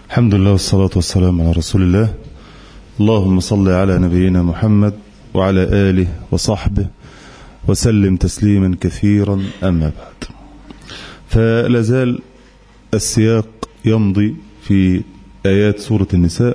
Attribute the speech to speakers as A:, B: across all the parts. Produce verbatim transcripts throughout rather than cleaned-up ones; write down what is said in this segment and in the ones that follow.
A: الحمد لله والصلاة والسلام على رسول الله. اللهم صل على نبينا محمد وعلى آله وصحبه وسلم تسليما كثيرا. أما بعد، فلازال السياق يمضي في آيات سورة النساء،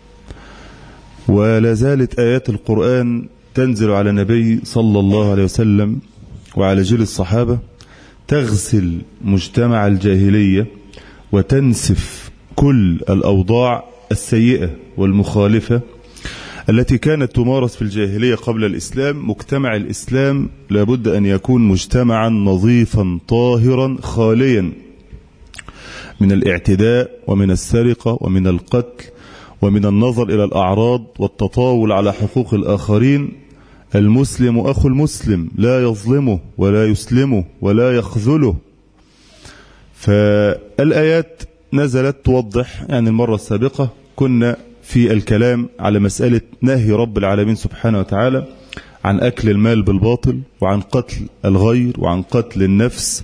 A: ولا زالت آيات القرآن تنزل على النبي صلى الله عليه وسلم وعلى جيل الصحابة، تغسل مجتمع الجاهلية وتنسف كل الأوضاع السيئة والمخالفة التي كانت تمارس في الجاهلية قبل الإسلام. مجتمع الإسلام لابد أن يكون مجتمعا نظيفا طاهرا خاليا من الاعتداء ومن السرقة ومن القتل ومن النظر إلى الأعراض والتطاول على حقوق الآخرين. المسلم أخو المسلم، لا يظلمه ولا يسلمه ولا يخذله. فالآيات نزلت توضح، يعني المرة السابقة كنا في الكلام على مسألة نهي رب العالمين سبحانه وتعالى عن أكل المال بالباطل وعن قتل الغير وعن قتل النفس،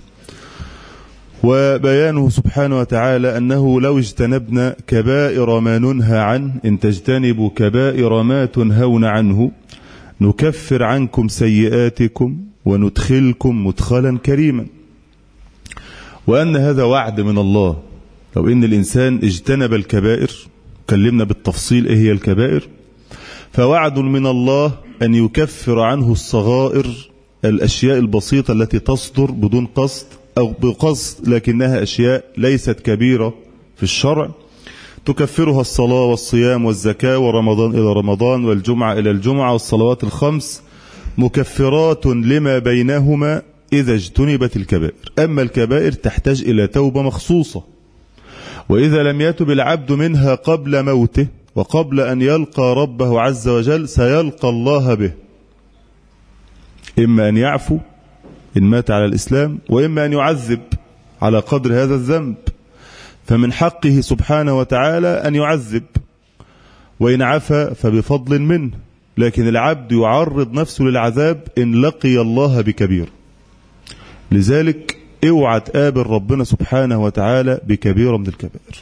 A: وبيانه سبحانه وتعالى أنه لو اجتنبنا كبائر ما ننهى عنه، إن تجتنبوا كبائر ما تنهون عنه نكفر عنكم سيئاتكم وندخلكم مدخلا كريما. وأن هذا وعد من الله، لو إن الإنسان اجتنب الكبائر، كلمنا بالتفصيل إيه هي الكبائر، فوعد من الله أن يكفر عنه الصغائر، الأشياء البسيطة التي تصدر بدون قصد أو بقصد لكنها أشياء ليست كبيرة في الشرع، تكفرها الصلاة والصيام والزكاة ورمضان إلى رمضان والجمعة إلى الجمعة والصلوات الخمس، مكفرات لما بينهما إذا اجتنبت الكبائر. أما الكبائر تحتاج إلى توبة مخصوصة، وإذا لم يتب العبد منها قبل موته وقبل أن يلقى ربه عز وجل سيلقى الله به، إما أن يعفو إن مات على الإسلام، وإما أن يعذب على قدر هذا الذنب. فمن حقه سبحانه وتعالى أن يعذب، وإن عفا فبفضل منه، لكن العبد يعرض نفسه للعذاب إن لقي الله بكبير. لذلك اوعى تقابل ربنا سبحانه وتعالى بكبيرة من الكبائر.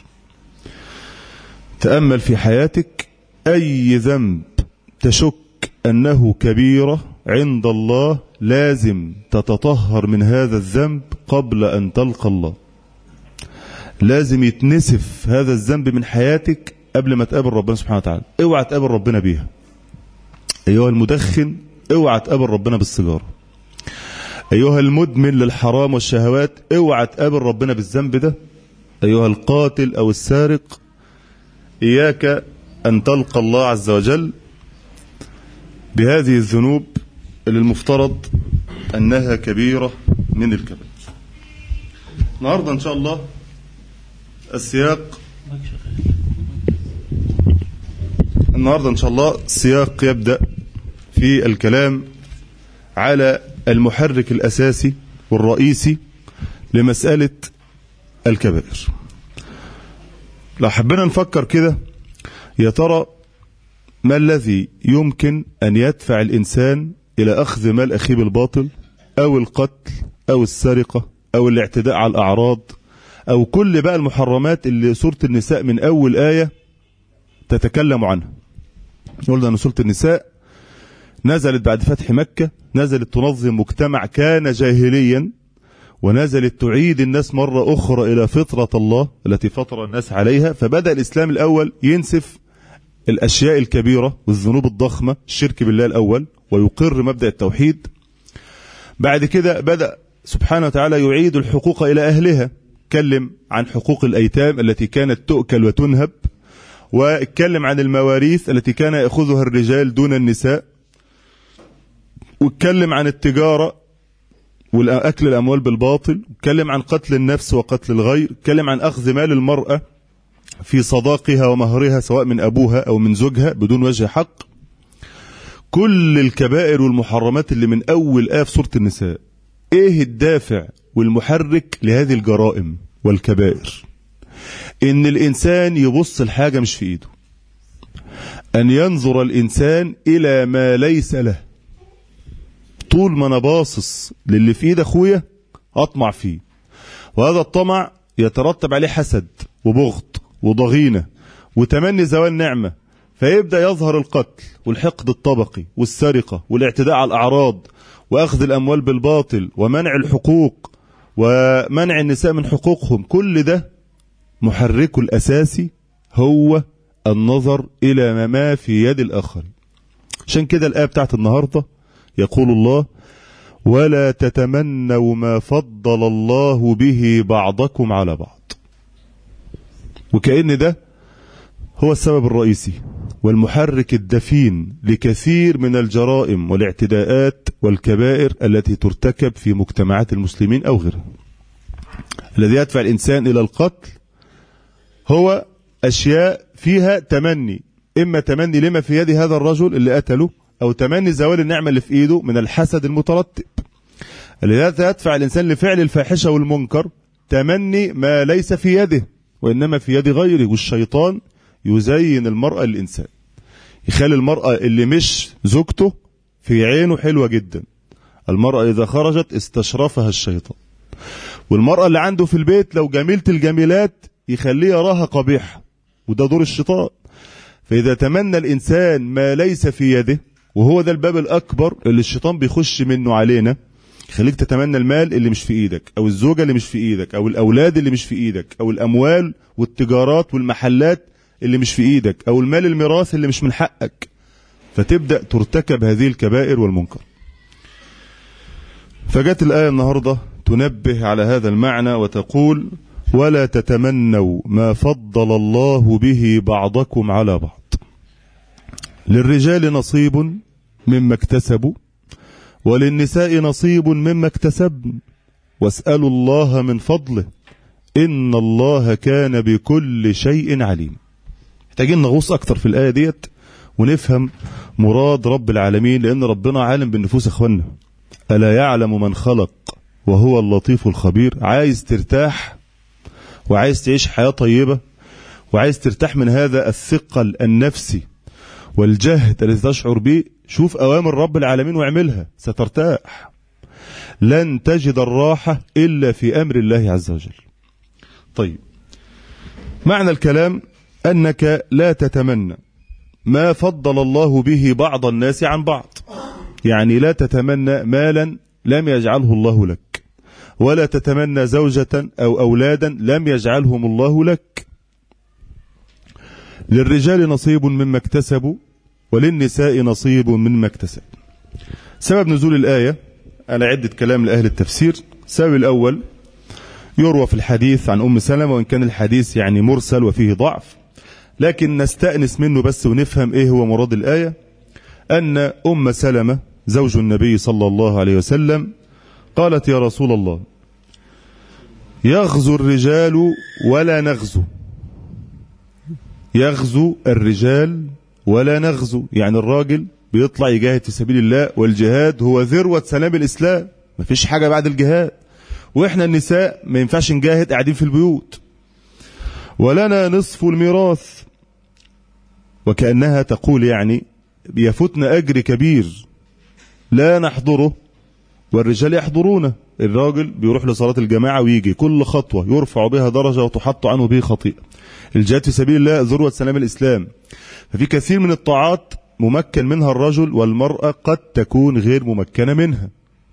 A: تأمل في حياتك أي ذنب تشك أنه كبيرة عند الله، لازم تتطهر من هذا الذنب قبل أن تلقى الله. لازم يتنسف هذا الذنب من حياتك قبل ما تقابل ربنا سبحانه وتعالى. اوعى تقابل ربنا بيها. أيها المدخن، اوعى تقابل ربنا بالسيجارة. أيها المدمن للحرام والشهوات، اوعى تقابل ربنا بالذنب ده. أيها القاتل أو السارق، إياك أن تلقى الله عز وجل بهذه الذنوب اللي المفترض أنها كبيرة من الكبائر. النهاردة إن شاء الله السياق النهاردة إن شاء الله السياق يبدأ في الكلام على المحرك الأساسي والرئيسي لمسألة الكبائر. لو حبينا نفكر كده، يا ترى ما الذي يمكن أن يدفع الإنسان إلى أخذ مال أخيه بالباطل، أو القتل أو السرقة أو الاعتداء على الأعراض، أو كل بقى المحرمات اللي سورة النساء من أول آية تتكلم عنها. قلنا أن سورة النساء نزلت بعد فتح مكة، نزلت تنظم مجتمع كان جاهليا، ونزلت تعيد الناس مرة أخرى إلى فطرة الله التي فطر الناس عليها. فبدأ الإسلام الأول ينسف الأشياء الكبيرة والذنوب الضخمة، الشرك بالله الأول، ويقر مبدأ التوحيد. بعد كده بدأ سبحانه وتعالى يعيد الحقوق إلى أهلها، اتكلم عن حقوق الأيتام التي كانت تؤكل وتنهب، واتكلم عن المواريث التي كان يأخذها الرجال دون النساء، واتكلم عن التجارة والأكل الأموال بالباطل، اتكلم عن قتل النفس وقتل الغير، اتكلم عن أخذ مال المرأة في صداقها ومهرها سواء من أبوها أو من زوجها بدون وجه حق. كل الكبائر والمحرمات اللي من أول آية في سورة النساء. إيه الدافع والمحرك لهذه الجرائم والكبائر؟ إن الإنسان يبص الحاجة مش في إيده، أن ينظر الإنسان إلى ما ليس له. طول ما أنا باصص للي في إيد أخويا أطمع فيه، وهذا الطمع يترتب عليه حسد وبغض وضغينة وتمني زوال نعمة، فيبدأ يظهر القتل والحقد الطبقي والسرقة والاعتداء على الأعراض وأخذ الأموال بالباطل ومنع الحقوق ومنع النساء من حقوقهم. كل ده محركه الأساسي هو النظر إلى ما في يد الآخر. عشان كده الآية بتاعت النهاردة يقول الله: ولا تتمنوا ما فضل الله به بعضكم على بعض. وكأن ده هو السبب الرئيسي والمحرك الدفين لكثير من الجرائم والاعتداءات والكبائر التي ترتكب في مجتمعات المسلمين أو غيرها. الذي يدفع الإنسان إلى القتل هو أشياء فيها تمني، إما تمني لما في يد هذا الرجل اللي قتله، أو تمني زوال النعمة اللي في إيده من الحسد المترتب. الذي يدفع الإنسان لفعل الفاحشة والمنكر تمني ما ليس في يده وإنما في يد غيره. والشيطان يزين المرأة للإنسان، يخلي المرأة اللي مش زوجته في عينه حلوة جدا. المرأة إذا خرجت استشرفها الشيطان. والمرأة اللي عنده في البيت لو جميلة الجميلات يخليه يراها قبيحة، وده دور الشيطان. فإذا تمنى الإنسان ما ليس في يده، وهو ده الباب الأكبر اللي الشيطان بيخش منه علينا، يخليك تتمنى المال اللي مش في إيدك، أو الزوجة اللي مش في إيدك، أو الأولاد اللي مش في إيدك، أو الأموال والتجارات والمحلات اللي مش في إيدك، أو المال الميراث اللي مش من حقك، فتبدأ ترتكب هذه الكبائر والمنكر. فجت الآية النهاردة تنبه على هذا المعنى وتقول: ولا تتمنوا ما فضل الله به بعضكم على بعض. للرجال نصيب مما اكتسبوا وللنساء نصيب مما اكتسبن واسألوا الله من فضله إن الله كان بكل شيء عليم. محتاجين نغوص أكتر في الآية ديت ونفهم مراد رب العالمين، لأن ربنا عالم بالنفوس أخوانا. ألا يعلم من خلق وهو اللطيف الخبير. عايز ترتاح وعايز تعيش حياة طيبة وعايز ترتاح من هذا الثقل النفسي والجهد الذي تشعر به، شوف أوامر رب العالمين واعملها سترتاح. لن تجد الراحة إلا في أمر الله عز وجل. طيب، معنى الكلام أنك لا تتمنى ما فضل الله به بعض الناس عن بعض. يعني لا تتمنى مالا لم يجعله الله لك، ولا تتمنى زوجة أو أولادا لم يجعلهم الله لك. للرجال نصيب مما اكتسبوا وللنساء نصيب مما اكتسب. سبب نزول الآية على عدة كلام لأهل التفسير. السبب الأول يروى في الحديث عن أم سلمة، وإن كان الحديث يعني مرسل وفيه ضعف، لكن نستأنس منه بس ونفهم إيه هو مراد الآية. أن أم سلمة زوج النبي صلى الله عليه وسلم قالت: يا رسول الله، يغزو الرجال ولا نغزو. يغزو الرجال ولا نغزو، يعني الراجل بيطلع يجاهد في سبيل الله، والجهاد هو ذروة سلام الإسلام، مفيش حاجة بعد الجهاد. وإحنا النساء ما ينفعش نجاهد قاعدين في البيوت. ولنا نصف الميراث، وكأنها تقول يعني يفوتنا أجر كبير لا نحضره والرجال يحضرونه. الراجل بيروح لصلاة الجماعة ويجي كل خطوة يرفع بها درجة وتحط عنه به خطيئة. الجهاد في سبيل الله ذروة سلام الإسلام. ففي كثير من الطاعات ممكن منها الرجل، والمرأة قد تكون غير ممكنة منها.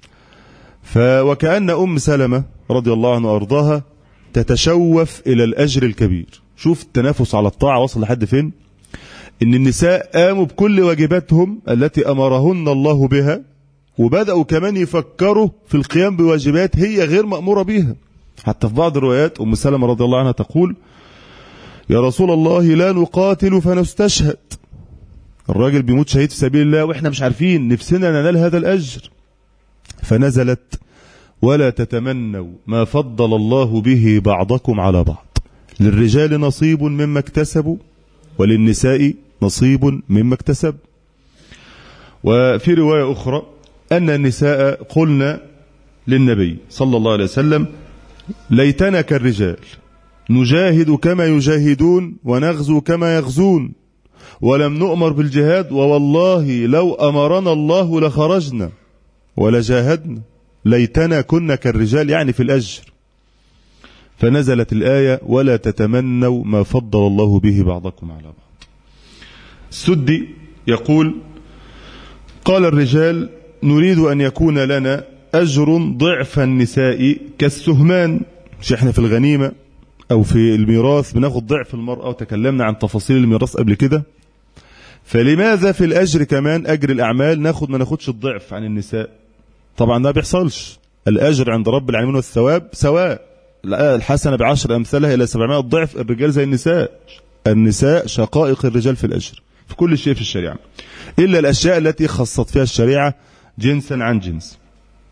A: وكأن أم سلمة رضي الله عنها وأرضاها تتشوف إلى الأجر الكبير. شوف التنافس على الطاعة وصل لحد فين، إن النساء قاموا بكل واجباتهم التي أمرهن الله بها، وبدأوا كمان يفكروا في القيام بواجبات هي غير مأمورة بها. حتى في بعض الروايات أم سلمة رضي الله عنها تقول: يا رسول الله، لا نقاتل فنستشهد. الراجل بيموت شهيد في سبيل الله وإحنا مش عارفين، نفسنا ننال هذا الأجر. فنزلت: ولا تتمنوا ما فضل الله به بعضكم على بعض. للرجال نصيب مما اكتسبوا وللنساء نصيب مما اكتسب. وفي رواية أخرى أن النساء قلنا للنبي صلى الله عليه وسلم: ليتنا كالرجال نجاهد كما يجاهدون ونغزو كما يغزون ولم نؤمر بالجهاد، ووالله لو أمرنا الله لخرجنا ولجاهدنا. ليتنا كنا كالرجال، يعني في الأجر. فنزلت الآية ولا تتمنوا ما فضل الله به بعضكم على بعض. السدي يقول قال الرجال نريد أن يكون لنا أجر ضعف النساء كالسهمان، مش احنا في الغنيمة أو في الميراث بناخد ضعف المرأة وتكلمنا عن تفاصيل الميراث قبل كده، فلماذا في الأجر كمان أجر الأعمال ناخد ما ناخدش الضعف عن النساء؟ طبعا ده بيحصلش، الأجر عند رب العالمين والثواب سواء، الحسنة بعشر أمثالها إلى سبعمائة ضعف، الرجال زي النساء، النساء شقائق الرجال في الأجر في كل شيء في الشريعة إلا الأشياء التي خصت فيها الشريعة جنسا عن جنس.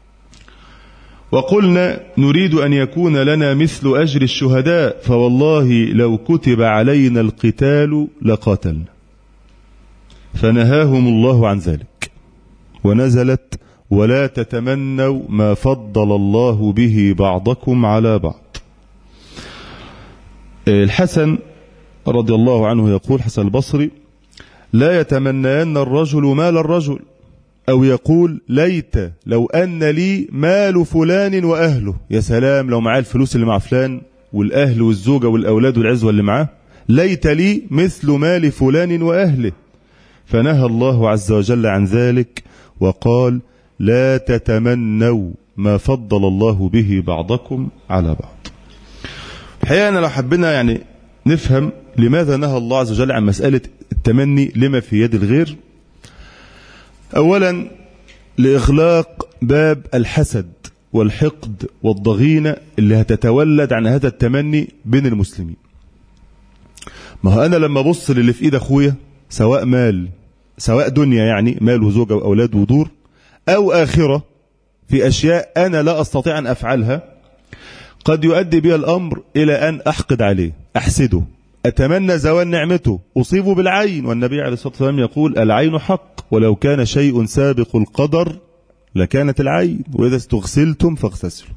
A: وقلنا نريد أن يكون لنا مثل أجر الشهداء، فوالله لو كتب علينا القتال لقاتلنا، فنهاهم الله عن ذلك ونزلت ولا تتمنوا ما فضل الله به بعضكم على بعض. الحسن رضي الله عنه يقول، حسن البصري: لا يتمنين الرجل مال الرجل، أو يقول ليت لو أن لي مال فلان وأهله، يا سلام لو معاه الفلوس اللي مع فلان والأهل والزوجة والأولاد والعزوة اللي معاه، ليت لي مثل مال فلان وأهله، فنهى الله عز وجل عن ذلك وقال لا تتمنوا ما فضل الله به بعضكم على بعض. الحقيقة أنا لو حبينا يعني نفهم لماذا نهى الله عز وجل عن مسألة التمني لما في يد الغير، أولا لإغلاق باب الحسد والحقد والضغينة اللي هتتولد عن هذا التمني بين المسلمين. ما هو أنا لما أبص للي في إيد أخويا سواء مال سواء دنيا يعني مال وزوجة وأولاد ودور أو آخرة في أشياء أنا لا أستطيع أن أفعلها، قد يؤدي بي الأمر إلى أن أحقد عليه، أحسده، أتمنى زوال نعمته، أصيبه بالعين، والنبي عليه الصلاة والسلام يقول العين حق ولو كان شيء سابق القدر لكانت العين، وإذا استغسلتم فاغتسلوا.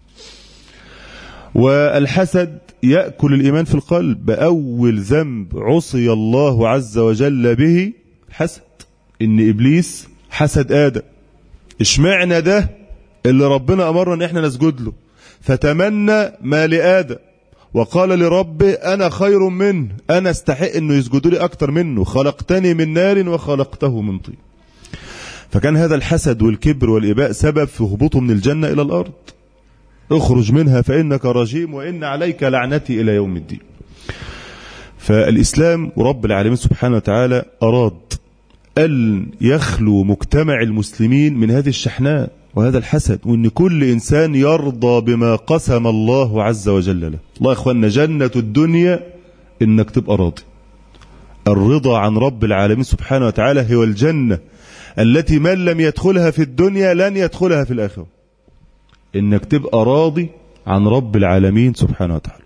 A: والحسد يأكل الإيمان في القلب، أول ذنب عصي الله عز وجل به حسد، إن إبليس حسد آدم، اشمعنا ده اللي ربنا أمرنا إن إحنا نسجد له، فتمنى ما لآدم وقال لرب أنا خير منه، أنا استحق أنه يسجدوا لي أكتر منه، خلقتني من نار وخلقته من طين. فكان هذا الحسد والكبر والإباء سبب في هبوطه من الجنة إلى الأرض، اخرج منها فإنك رجيم وإن عليك لعنتي إلى يوم الدين. فالإسلام ورب العالمين سبحانه وتعالى أراد أن يخلو مجتمع المسلمين من هذه الشحناء وهذا الحسد، وأن كل إنسان يرضى بما قسم الله عز وجل له. الله يا إخواننا جنة الدنيا إنك تبقى راضي، الرضا عن رب العالمين سبحانه وتعالى هو الجنة التي من لم يدخلها في الدنيا لن يدخلها في الآخرة، إنك تبقى راضي عن رب العالمين سبحانه وتعالى.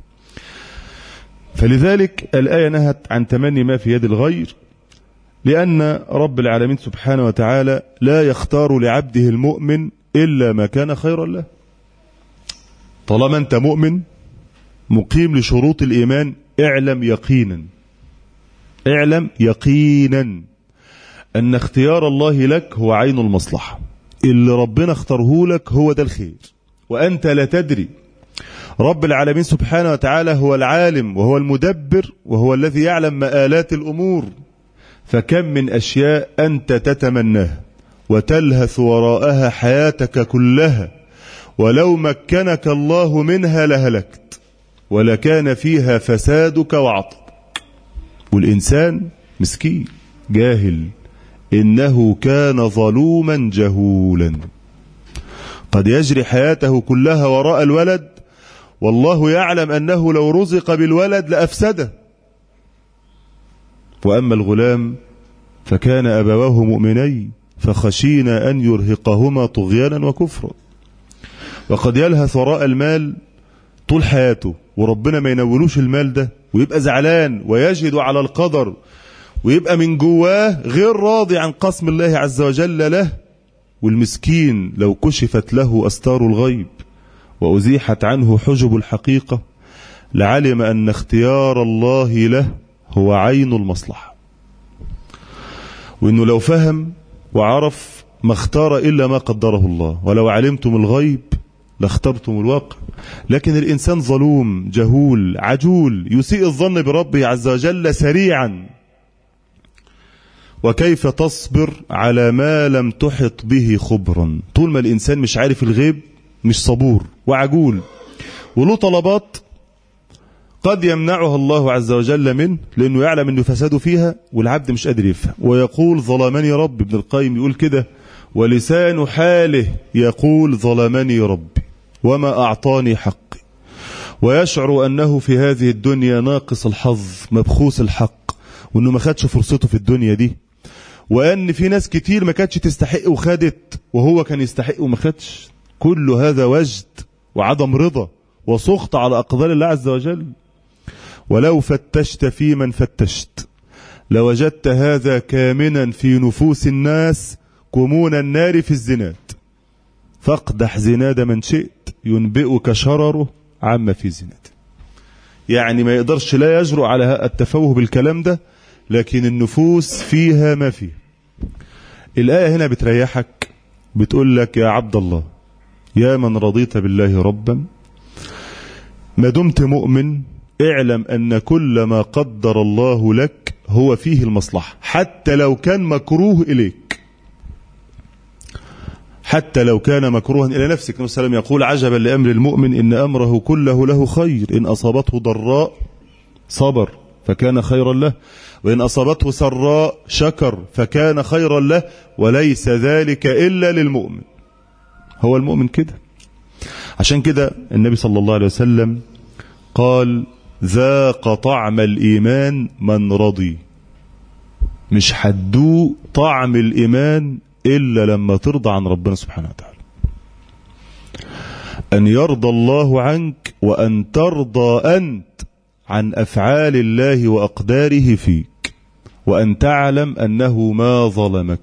A: فلذلك الآية نهت عن تمني ما في يد الغير، لأن رب العالمين سبحانه وتعالى لا يختار لعبده المؤمن إلا ما كان خيرا له. طالما أنت مؤمن مقيم لشروط الإيمان، اعلم يقينا اعلم يقينا أن اختيار الله لك هو عين المصلحة، اللي ربنا اختاره لك هو ده الخير، وأنت لا تدري. رب العالمين سبحانه وتعالى هو العالم وهو المدبر وهو الذي يعلم مآلات الأمور، فكم من أشياء أنت تتمناها وتلهث وراءها حياتك كلها، ولو مكنك الله منها لهلكت ولكان فيها فسادك وعطبك. والإنسان مسكين جاهل، إنه كان ظلوما جهولا، قد يجري حياته كلها وراء الولد والله يعلم أنه لو رزق بالولد لأفسده. وأما الغلام فكان أبواه مؤمنين فخشينا أن يرهقهما طغيانا وكفرا. وقد يلهث وراء المال طول حياته وربنا ما ينولوش المال ده، ويبقى زعلان ويجد على القدر، ويبقى من جواه غير راضي عن قسم الله عز وجل له. والمسكين لو كشفت له أستار الغيب وأزيحت عنه حجب الحقيقة لعلم أن اختيار الله له هو عين المصلحة، وإنه لو فهم وعرف ما اختار إلا ما قدره الله، ولو علمتم الغيب لاخترتم الواقع. لكن الإنسان ظلوم جهول عجول يسيء الظن بربه عز وجل سريعا. وكيف تصبر على ما لم تحط به خبرا؟ طول ما الإنسان مش عارف الغيب مش صبور وعجول، وله طلبات قد يمنعها الله عز وجل منه لأنه يعلم أنه فساده فيها والعبد مش قادر يفهم، ويقول ظلمني ربي. ابن القيم يقول كده: ولسان حاله يقول ظلمني ربي وما أعطاني حقي، ويشعر أنه في هذه الدنيا ناقص الحظ مبخوس الحق، وأنه ما خدش فرصته في الدنيا دي، وأن في ناس كتير ما كانتش تستحق وخدت وهو كان يستحق وما خدش. كل هذا وجد وعدم رضا وسخط على أقدار الله عز وجل. ولو فتشت في من فتشت لوجدت هذا كامنا في نفوس الناس كمون النار في الزناد، فاقدح زناد من شئت ينبئك شرره عما في زناد. يعني ما يقدرش لا يجرؤ على التفوه بالكلام ده، لكن النفوس فيها ما فيه. الآية هنا بتريحك، بتقول لك: يا عبد الله، يا من رضيت بالله ربا، ما دمت مؤمن اعلم أن كل ما قدر الله لك هو فيه المصلحة، حتى لو كان مكروه إليك، حتى لو كان مكروها إلى نفسك. النبي صلى الله عليه وسلم يقول: عجبا لأمر المؤمن إن أمره كله له خير، إن أصابته ضراء صبر فكان خيرا له، وإن أصابته سراء شكر فكان خيرا له، وليس ذلك إلا للمؤمن. هو المؤمن كده. عشان كده النبي صلى الله عليه وسلم قال: ذاق طعم الإيمان من رضي. مش هتدوق طعم الإيمان إلا لما ترضى عن ربنا سبحانه وتعالى. أن يرضى الله عنك وأن ترضى أنت عن أفعال الله وأقداره فيك، وأن تعلم أنه ما ظلمك،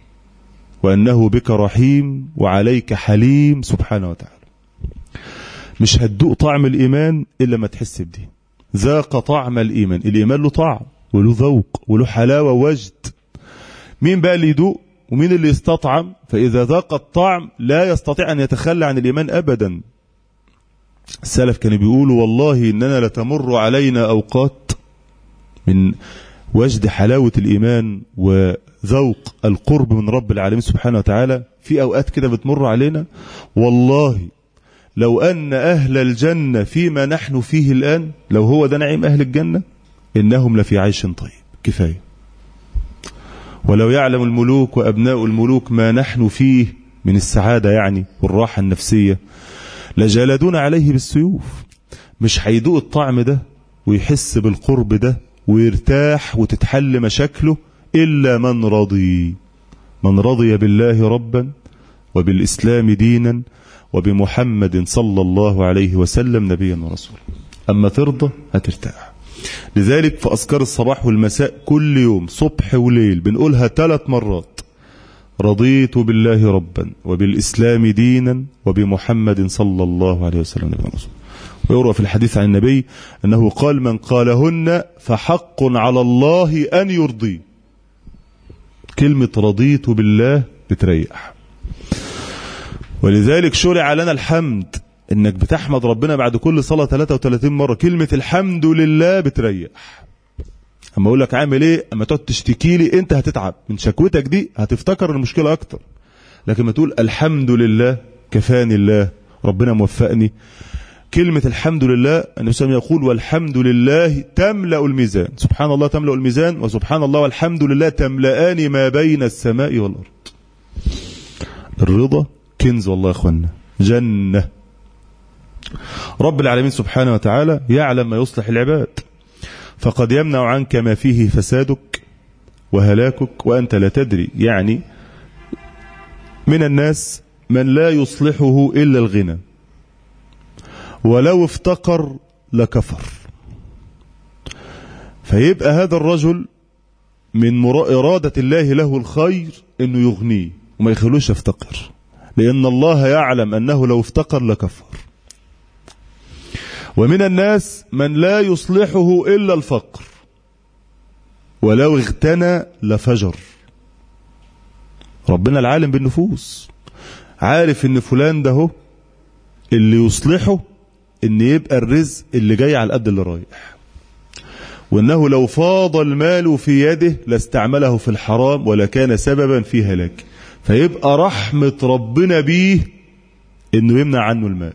A: وأنه بك رحيم وعليك حليم سبحانه وتعالى. مش هتدوق طعم الإيمان إلا ما تحس بدي. ذاق طعم الإيمان. الإيمان له طعم وله ذوق وله حلاوة ووجد. مين بقى اللي يدوق ومين اللي يستطعم؟ فإذا ذاق الطعم لا يستطيع أن يتخلى عن الإيمان أبدا. السلف كانوا بيقولوا: والله إننا لتمر علينا أوقات من وجد حلاوة الإيمان وذوق القرب من رب العالمين سبحانه وتعالى. في أوقات كده بتمر علينا والله لو أن أهل الجنة فيما نحن فيه الآن، لو هو ده نعيم أهل الجنة، إنهم لفي عيش طيب كفاية. ولو يعلم الملوك وأبناء الملوك ما نحن فيه من السعادة يعني والراحة النفسية لجالدون عليه بالسيوف. مش هيدوق الطعم ده ويحس بالقرب ده ويرتاح وتتحل مشاكله إلا من رضي. من رضي بالله ربا وبالإسلام دينا وبمحمد صلى الله عليه وسلم نبيا ورسولا. أما ترضى هترتاح. لذلك في أذكار الصباح والمساء كل يوم صبح وليل بنقولها ثلاث مرات: رضيت بالله ربا وبالإسلام دينا وبمحمد صلى الله عليه وسلم نبيا ورسولا. ويروى في الحديث عن النبي أنه قال: من قالهن فحق على الله أن يرضي. كلمة رضيت بالله بتريح. ولذلك شرع لنا الحمد، انك بتحمد ربنا بعد كل صلاة ثلاثة وثلاثين مرة. كلمة الحمد لله بتريح. اما اقول لك عامل ايه، اما تقعد تشتكي لي انت هتتعب من شكوتك دي، هتفتكر المشكلة اكتر. لكن ما تقول الحمد لله كفاني الله، ربنا موفقني. كلمة الحمد لله النبي صلى الله عليه وسلم يقول: والحمد لله تملأ الميزان. سبحان الله تملأ الميزان، وسبحان الله والحمد لله تملأان ما بين السماء والأرض. الرضا كنز والله يا اخوانا، جنة. رب العالمين سبحانه وتعالى يعلم ما يصلح العباد، فقد يمنع عنك ما فيه فسادك وهلاكك وأنت لا تدري. يعني من الناس من لا يصلحه إلا الغنى، ولو افتقر لكفر. فيبقى هذا الرجل من إرادة الله له الخير إنه يغنيه وما يخلوش يفتقر، لأن الله يعلم أنه لو افتقر لكفر. ومن الناس من لا يصلحه إلا الفقر، ولو اغتنى لفجر. ربنا العالم بالنفوس عارف ان فلان ده هو اللي يصلحه ان يبقى الرزق اللي جاي على قد اللي رايح، وانه لو فاض المال في يده لاستعمله في الحرام ولكان سببا في هلاك. فيبقى رحمة ربنا بيه انه يمنع عنه المال.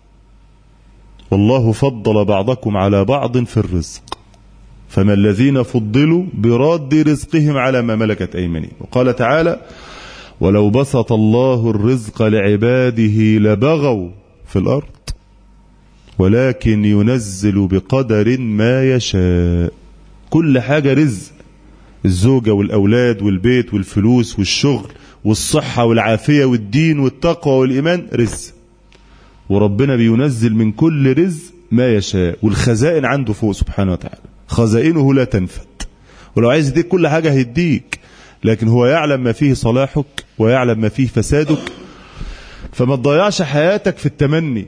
A: والله فضل بعضكم على بعض في الرزق فما الذين فضلوا براد رزقهم على ما ملكت أيمانهم. وقال تعالى ولو بسط الله الرزق لعباده لبغوا في الأرض ولكن ينزل بقدر ما يشاء. كل حاجة رزق، الزوجة والأولاد والبيت والفلوس والشغل والصحة والعافية والدين والتقوى والإيمان رزق، وربنا بينزل من كل رزق ما يشاء، والخزائن عنده فوق سبحانه وتعالى، خزائنه لا تنفد، ولو عايز يديك كل حاجة هيديك، لكن هو يعلم ما فيه صلاحك ويعلم ما فيه فسادك. فما تضيعش حياتك في التمني.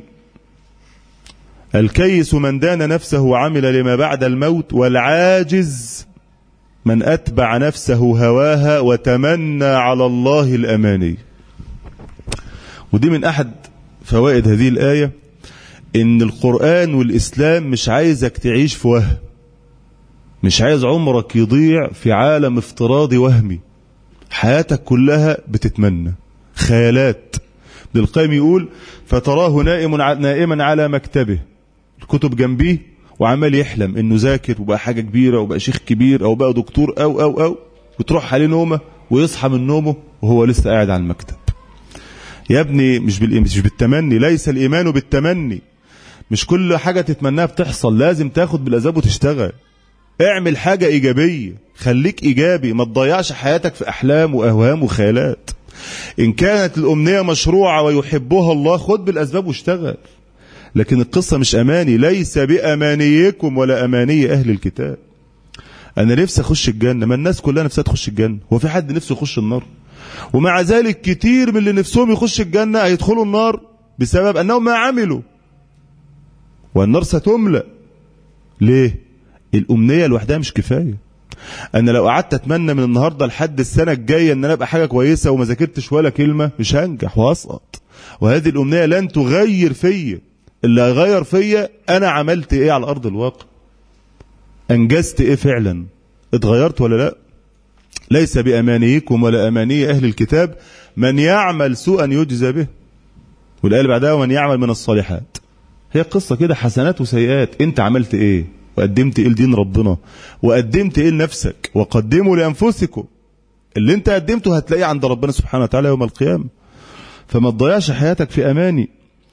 A: الكيس من دان نفسه وعمل لما بعد الموت، والعاجز من أتبع نفسه هواها وتمنى على الله الأماني. ودي من أحد فوائد هذه الآية، إن القرآن والإسلام مش عايزك تعيش في وهم، مش عايز عمرك يضيع في عالم افتراضي وهمي، حياتك كلها بتتمنى خيالات. ابن القيم يقول فتراه نائم نائما على مكتبه، الكتب جنبيه وعمال يحلم انه ذاكر وبقى حاجة كبيرة وبقى شيخ كبير او بقى دكتور او او او وتروح عليه نومه ويصحى من نومه وهو لسه قاعد على المكتب. يا ابني مش مش بالتمني، ليس الإيمان بالتمني. مش كل حاجة تتمناها بتحصل، لازم تاخد بالأسباب وتشتغل. اعمل حاجة إيجابية، خليك إيجابي، ما تضيعش حياتك في أحلام وأوهام وخيالات. إن كانت الأمنية مشروعة ويحبها الله خد بالأسباب واشتغل، لكن القصة مش أماني، ليس بأمانيكم ولا أماني أهل الكتاب. أنا نفسي أخش الجنة، ما الناس كلها نفسها تخش الجنة، هو في حد نفسه يخش النار؟ ومع ذلك كتير من اللي نفسهم يخش الجنة هيدخلوا النار بسبب أنهم ما عملوا، والنار ستملأ. ليه؟ الأمنية لوحدها مش كفاية. أنا لو قعدت أتمنى من النهاردة لحد السنة الجاية أن أنا أبقى حاجة كويسة وما ذاكرتش ولا كلمة، مش هنجح وهسقط، وهذه الأمنية لن تغير فيا. اللي هيغير فيا أنا عملت إيه على أرض الواقع، أنجزت إيه فعلا، اتغيرت ولا لا. ليس بأمانيكم ولا أماني أهل الكتاب من يعمل سوءا يجزى به. والآية اللي بعدها ومن يعمل من الصالحات. هي قصة كده حسنات وسيئات. انت عملت ايه وقدمت ايه لدين ربنا وقدمت ايه لنفسك، وقدموا لأنفسكم. اللي انت قدمته هتلاقيه عند ربنا سبحانه وتعالى يوم القيامة. فما تضيعش حياتك في أماني.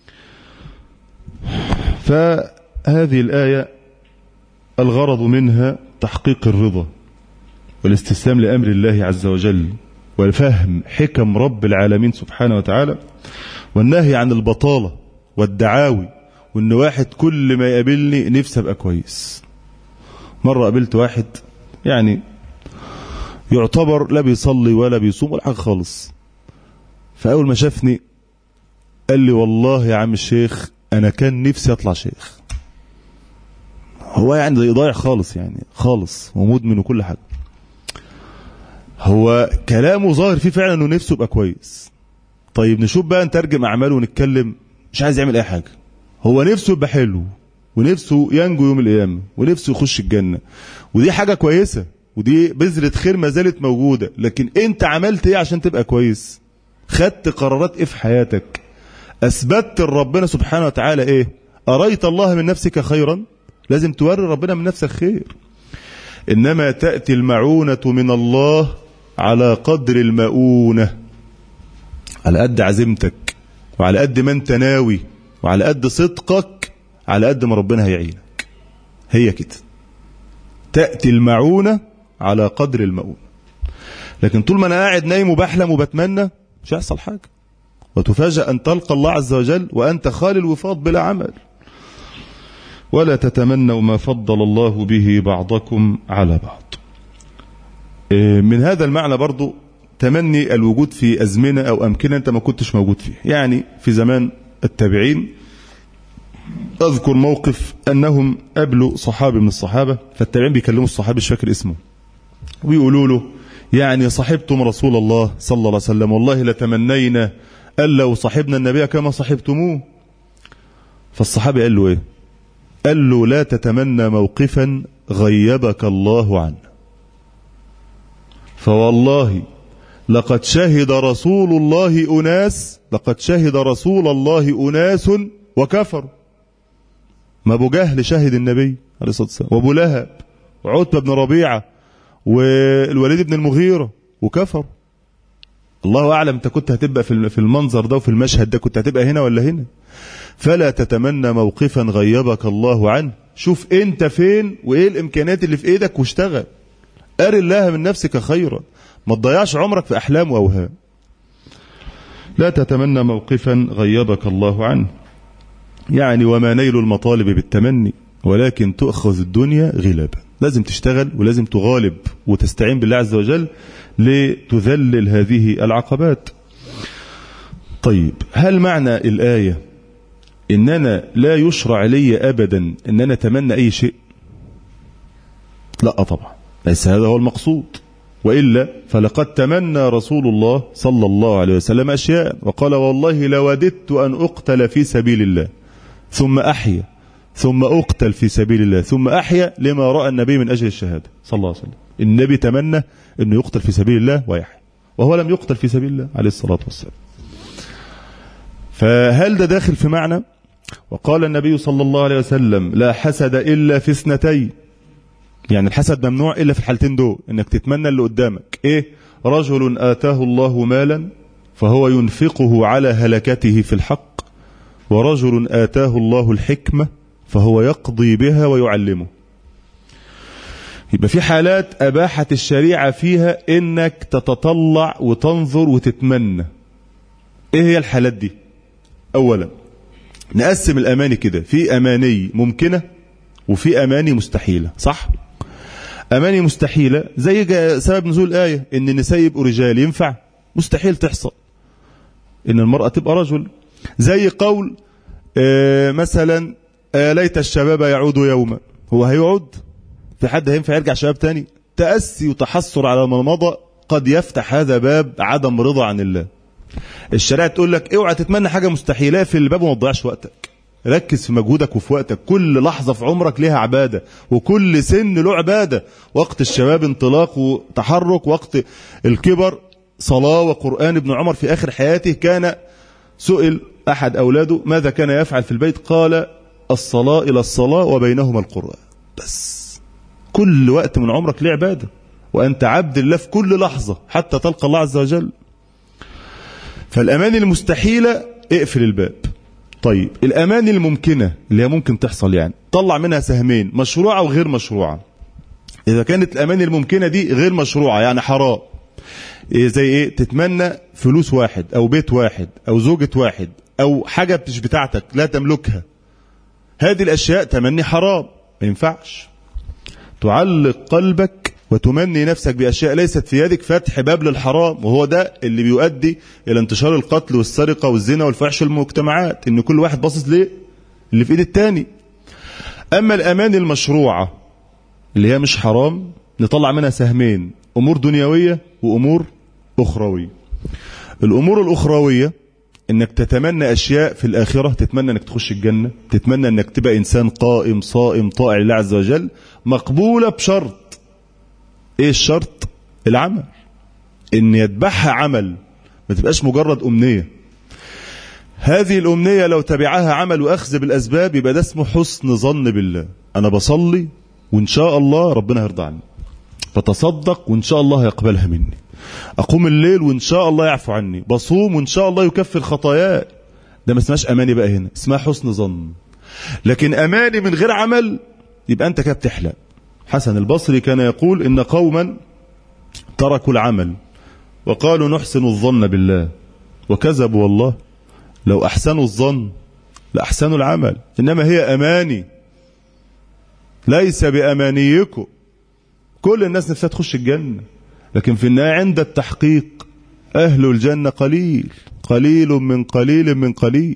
A: فهذه الآية الغرض منها تحقيق الرضا والاستسلام لأمر الله عز وجل، وفهم حكم رب العالمين سبحانه وتعالى، والنهي عن البطالة والدعاوي، وان واحد كل ما يقابلني نفسي ابقى كويس. مرة قابلت واحد يعني يعتبر لا بيصلي ولا بيصوم ولا حاجة خالص، فأول ما شافني قال لي والله يا عم الشيخ أنا كان نفسي أطلع شيخ. هو يعني ضايع خالص، يعني خالص ومدمن وكل حاجة. هو كلامه ظاهر فيه فعلا انه نفسه يبقى كويس. طيب نشوف بقى نترجم اعماله ونتكلم، مش عايز يعمل اي حاجه. هو نفسه يبقى حلو ونفسه ينجو يوم القيامه ونفسه يخش الجنه، ودي حاجه كويسه ودي بذره خير ما زالت موجوده. لكن انت عملت ايه عشان تبقى كويس؟ خدت قرارات ايه في حياتك؟ اثبتت لربنا سبحانه وتعالى ايه؟ اريت الله من نفسك خيرا؟ لازم توري ربنا من نفسك خير. انما تاتي المعونه من الله على قدر المؤونة، على قد عزيمتك وعلى قد ما انت ناوي وعلى قد صدقك، على قد ما ربنا هيعينك. هي كده، تأتي المعونة على قدر المؤونة. لكن طول ما انا قاعد نايم وبحلم وبتمنى مش هيحصل حاجة، وتفاجأ أن تلقى الله عز وجل وأنت خالي الوفاض بلا عمل. ولا تتمنوا ما فضل الله به بعضكم على بعض. من هذا المعنى برضو تمني الوجود في أزمنة أو أمكنة أنت ما كنتش موجود فيه. يعني في زمان التابعين أذكر موقف أنهم قابلوا صحابي من الصحابة، فالتابعين بيكلموا الصحابي مش فاكر اسمه، ويقولوا له يعني صحبتم رسول الله صلى الله عليه وسلم، والله لتمنينا أن لو صحبنا النبي كما صحبتموه. فالصحابي قال له ايه؟ قال له لا تتمنى موقفا غيبك الله عنه، فوالله لقد شهد رسول الله أناس لقد شهد رسول الله أناس وكفروا. ما أبو جهل شهد النبي عليه الصلاة والسلام، وأبو لهب وعتبة بن ربيعة والوليد بن المغيرة وكفروا. الله أعلم أنت كنت هتبقى في المنظر ده وفي المشهد ده، كنت هتبقى هنا ولا هنا. فلا تتمنى موقفا غيبك الله عنه، شوف أنت فين وإيه الإمكانيات اللي في إيدك واشتغل. أر الله من نفسك خيرا، ما تضيعش عمرك في أحلام وأوهام. لا تتمنى موقفا غيبك الله عنه، يعني وما نيل المطالب بالتمني ولكن تؤخذ الدنيا غلبا. لازم تشتغل ولازم تغالب وتستعين بالله عز وجل لتذلل هذه العقبات. طيب، هل معنى الآية إن أنا لا يشرع لي أبدا إن أنا أتمنى أي شيء؟ لا طبعا، ليس هذا هو المقصود، وإلا فلقد تمنى رسول الله صلى الله عليه وسلم أشياء وقال والله لوددت أن أقتل في سبيل الله ثم أحيا ثم أقتل في سبيل الله ثم أحيا لما رأى النبي من أجل الشهادة صلى الله عليه وسلم. النبي تمنى أنه يقتل في سبيل الله ويحيا، وهو لم يقتل في سبيل الله عليه الصلاة والسلام. فهل ده داخل في معنى؟ وقال النبي صلى الله عليه وسلم لا حسد إلا في اثنتين، يعني الحسد ممنوع إلا في الحالتين دول، إنك تتمنى اللي قدامك. إيه؟ رجل آتاه الله مالا فهو ينفقه على هلكته في الحق، ورجل آتاه الله الحكمة فهو يقضي بها ويعلمه. يبقى في حالات أباحت الشريعة فيها إنك تتطلع وتنظر وتتمنى. إيه هي الحالات دي؟ أولا نقسم الأماني كده، في أماني ممكنة وفي أماني مستحيلة، صح؟ أماني مستحيلة زي سبب نزول الآية إن النساء يبقوا رجال، ينفع؟ مستحيل تحصل إن المرأة تبقى رجل. زي قول آه مثلا آه ليت الشباب يعود يوما، هو هيعود؟ في حد هينفع يرجع شباب تاني؟ تأسي وتحسر على ما مضى قد يفتح هذا باب عدم رضا عن الله. الشريعة تقول لك اوعى تتمنى حاجة مستحيلة في الباب وما تضيعش وقتك، ركز في مجهودك وفي وقتك. كل لحظة في عمرك لها عبادة، وكل سن له عبادة. وقت الشباب انطلاق وتحرك، وقت الكبر صلاة وقرآن. ابن عمر في آخر حياته كان سئل أحد أولاده ماذا كان يفعل في البيت؟ قال الصلاة إلى الصلاة وبينهما القرآن. بس كل وقت من عمرك له عبادة، وأنت عبد الله في كل لحظة حتى تلقى الله عز وجل. فالأماني المستحيلة اقفل الباب. طيب، الأماني الممكنة اللي هي ممكن تحصل، يعني طلع منها سهمين، مشروعة وغير مشروعة. إذا كانت الأماني الممكنة دي غير مشروعة يعني حرام، إيه زي إيه؟ تتمنى فلوس واحد أو بيت واحد أو زوجة واحد أو حاجة مش بتاعتك لا تملكها، هذه الأشياء تمني حرام، ما ينفعش. تعلق قلبك وتمني نفسك بأشياء ليست في يدك، فتح باب للحرام، وهو ده اللي بيؤدي إلى انتشار القتل والسرقة والزنا والفحش في المجتمعات، إن كل واحد باصص ليه اللي في إيد التاني. أما الأماني المشروعة اللي هي مش حرام، نطلع منها سهمين، أمور دنيوية وأمور أخروية. الأمور الأخروية إنك تتمنى أشياء في الآخرة، تتمنى إنك تخش الجنة، تتمنى إنك تبقى إنسان قائم صائم طائع لله عز وجل، مقبولة بشرط. إيه الشرط؟ العمل، إن يتبعها عمل، ما تبقاش مجرد أمنية. هذه الأمنية لو تبعها عمل وأخذ بالأسباب يبقى ده اسمه حسن ظن بالله. أنا بصلي وإن شاء الله ربنا يرضى عني، بتصدق وإن شاء الله يقبلها مني، أقوم الليل وإن شاء الله يعفو عني، بصوم وإن شاء الله يكفر خطاياي. ده ما اسمهاش أماني بقى، هنا اسمها حسن ظن. لكن أماني من غير عمل يبقى أنت كده بتحلم. حسن البصري كان يقول إن قوما تركوا العمل وقالوا نحسن الظن بالله، وكذبوا والله، لو أحسنوا الظن لأحسنوا العمل. إنما هي أماني، ليس بأمانيكم. كل الناس نفسها تخش الجنة، لكن في النهاية عند التحقيق أهل الجنة قليل قليل من قليل من قليل.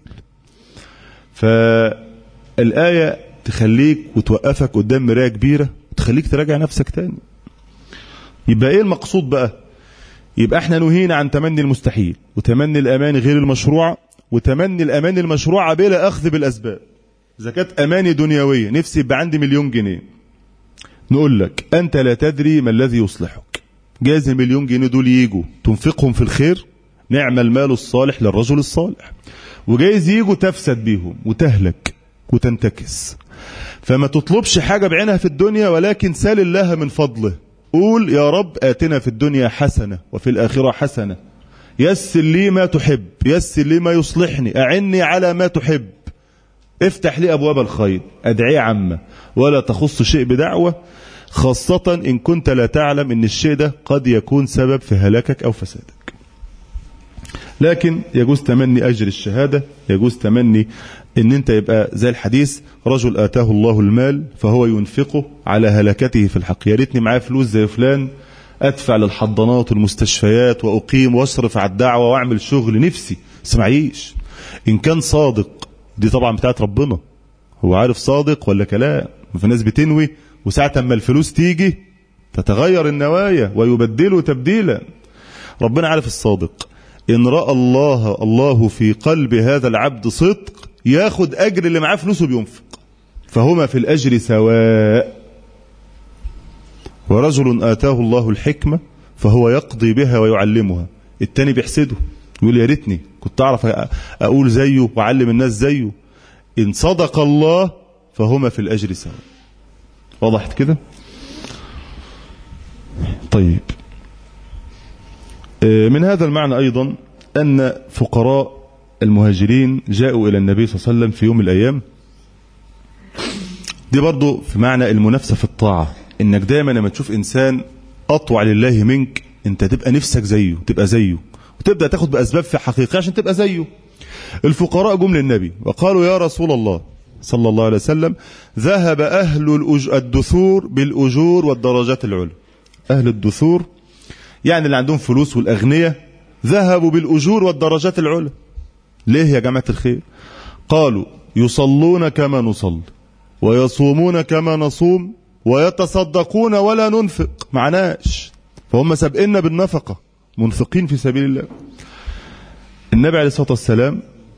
A: فالآية تخليك وتوقفك قدام مراية كبيرة وتخليك تراجع نفسك تاني. يبقى ايه المقصود بقى؟ يبقى احنا نهينا عن تمني المستحيل، وتمني الأمان غير المشروع، وتمني الأمان المشروع بلا أخذ بالأسباب. زكاة أماني دنيوية، نفسي يبقى عندي مليون جنيه، نقول لك أنت لا تدري ما الذي يصلحك. جايز المليون جنيه دول يجوا تنفقهم في الخير، نعم المال الصالح للرجل الصالح، وجايز يجوا تفسد بيهم وتهلك وتنتكس. فما تطلبش حاجة بعينها في الدنيا، ولكن سال الله من فضله. قول يا رب آتنا في الدنيا حسنة وفي الآخرة حسنة، يسر لي ما تحب، يسر لي ما يصلحني، أعني على ما تحب، افتح لي أبواب الخير. أدعية عامة ولا تخص شيء بدعوة، خاصة إن كنت لا تعلم إن الشيء ده قد يكون سبب في هلاكك أو فسادك. لكن يجوز تمني أجر الشهادة، يجوز تمني إن أنت يبقى زي الحديث رجل آتاه الله المال فهو ينفقه على هلكته في الحق. يا ريتني معايا فلوس زي فلان أدفع للحضانات والمستشفيات وأقيم وأصرف على الدعوة وأعمل شغل نفسي، اسمعيش. إن كان صادق، دي طبعا بتاعت ربنا، هو عارف صادق ولا كلام. في ناس بتنوي وساعة ما الفلوس تيجي تتغير النوايا ويبدلوا تبديلا. ربنا عارف الصادق. إن رأى الله الله في قلب هذا العبد صدق ياخد أجر اللي معاه فلوسه بينفق، فهما في الأجر سواء. ورجل آتاه الله الحكمة فهو يقضي بها ويعلمها، التاني بيحسده يقول يا ريتني كنت أعرف أقول زيه وأعلم الناس زيه. إن صدق الله فهما في الأجر سواء. وضحت كده؟ طيب، من هذا المعنى أيضا أن فقراء المهاجرين جاءوا إلى النبي صلى الله عليه وسلم في يوم من الأيام. دي برضو في معنى المنافسة في الطاعة، إنك دايما لما تشوف إنسان أطوع لله منك أنت تبقى نفسك زيه، تبقى زيه، وتبدأ تاخد بأسباب في حقيقة عشان تبقى زيه. الفقراء جم للنبي وقالوا يا رسول الله صلى الله عليه وسلم ذهب أهل الدثور بالأجور والدرجات العلى. أهل الدثور يعني اللي عندهم فلوس والأغنياء ذهبوا بالأجور والدرجات العلى. ليه يا جماعة الخير؟ قالوا يصلون كما نصلي ويصومون كما نصوم ويتصدقون ولا ننفق، معناش، فهم سابقنا بالنفقة، منفقين في سبيل الله. النبي عليه الصلاة والسلام